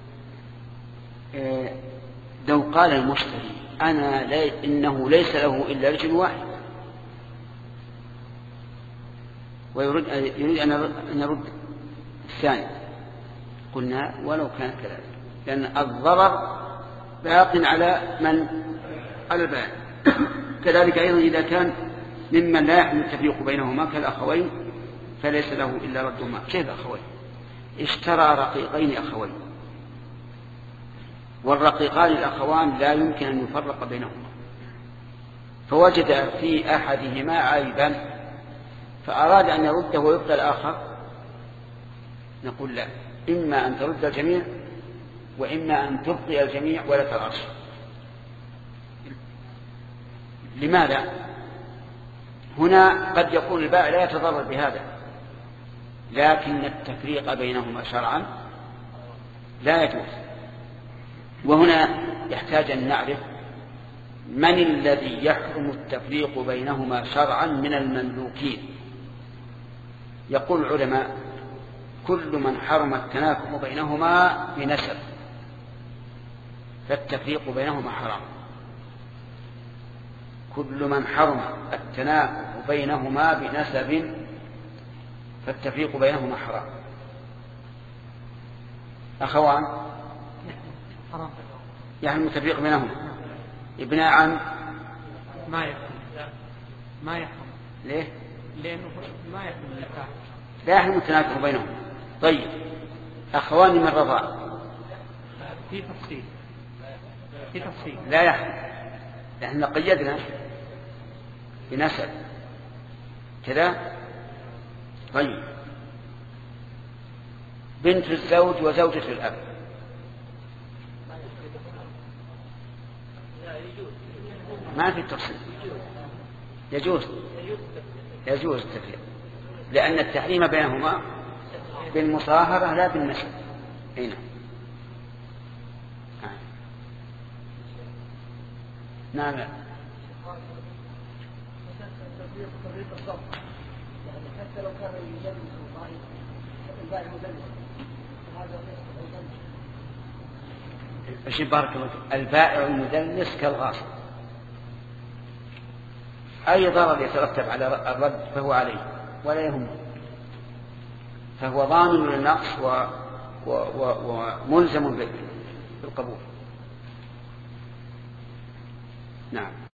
لو قال المشتري أنا لي إنه ليس له إلا رجل واحد ويريد يريد أن نرد الثاني، قلنا ولو كان كذلك، لأن الضرر باق على من على البائع. كذلك أيضا إذا كان ممن لا يحمل التفريق بينهما كالأخوين فليس له إلا ردهما. كيف أخوين؟ اشترى رقيقين أخوين، والرقيقان الأخوان لا يمكن أن يفرق بينهما، فوجد في أحدهما عيبا فأراد أن يرده ويبقى الآخر، نقول لا، إما أن ترد الجميع وإما أن تبقي الجميع ولا ترأس. لماذا؟ هنا قد يكون البائع لا يتضرر بهذا، لكن التفريق بينهما شرعا لا يجوز. وهنا يحتاج أن نعرف من الذي يحرم التفريق بينهما شرعا من المملوكين. يقول العلماء كل من حرم التناكم بينهما بنسب فالتفريق بينهما حرام. كل من حرم التناكم بينهما بنسب فالتفريق بينهما حرام. أخوان يعني التفريق بينهما ابن عم ما يحرم ما يحرم ليه؟ لأنه ما يحرم النكاح، لا يحرم التناكح بينهم. طيب أخوان من رضاع في تفصيل في تفصيل لا يحرم، نحن قيدنا بنسب كذا. طيب بنت الزوج وزوجة الأب ما في تفصيل، يجوز يجوز التفريق، لأن التحريم بينهما بالمصاهرة لا بالنسب. هنا نعم لا. حتى لو كان يدلس البائع مدلس هذا ايش بارك الله فيك؟ البائع المدلس كالغاصب، أي ضرر يترتب على الرد فهو عليه ولا يهمه، فهو ضامن للنقص و... و... و... وملزم بالقبول. نعم.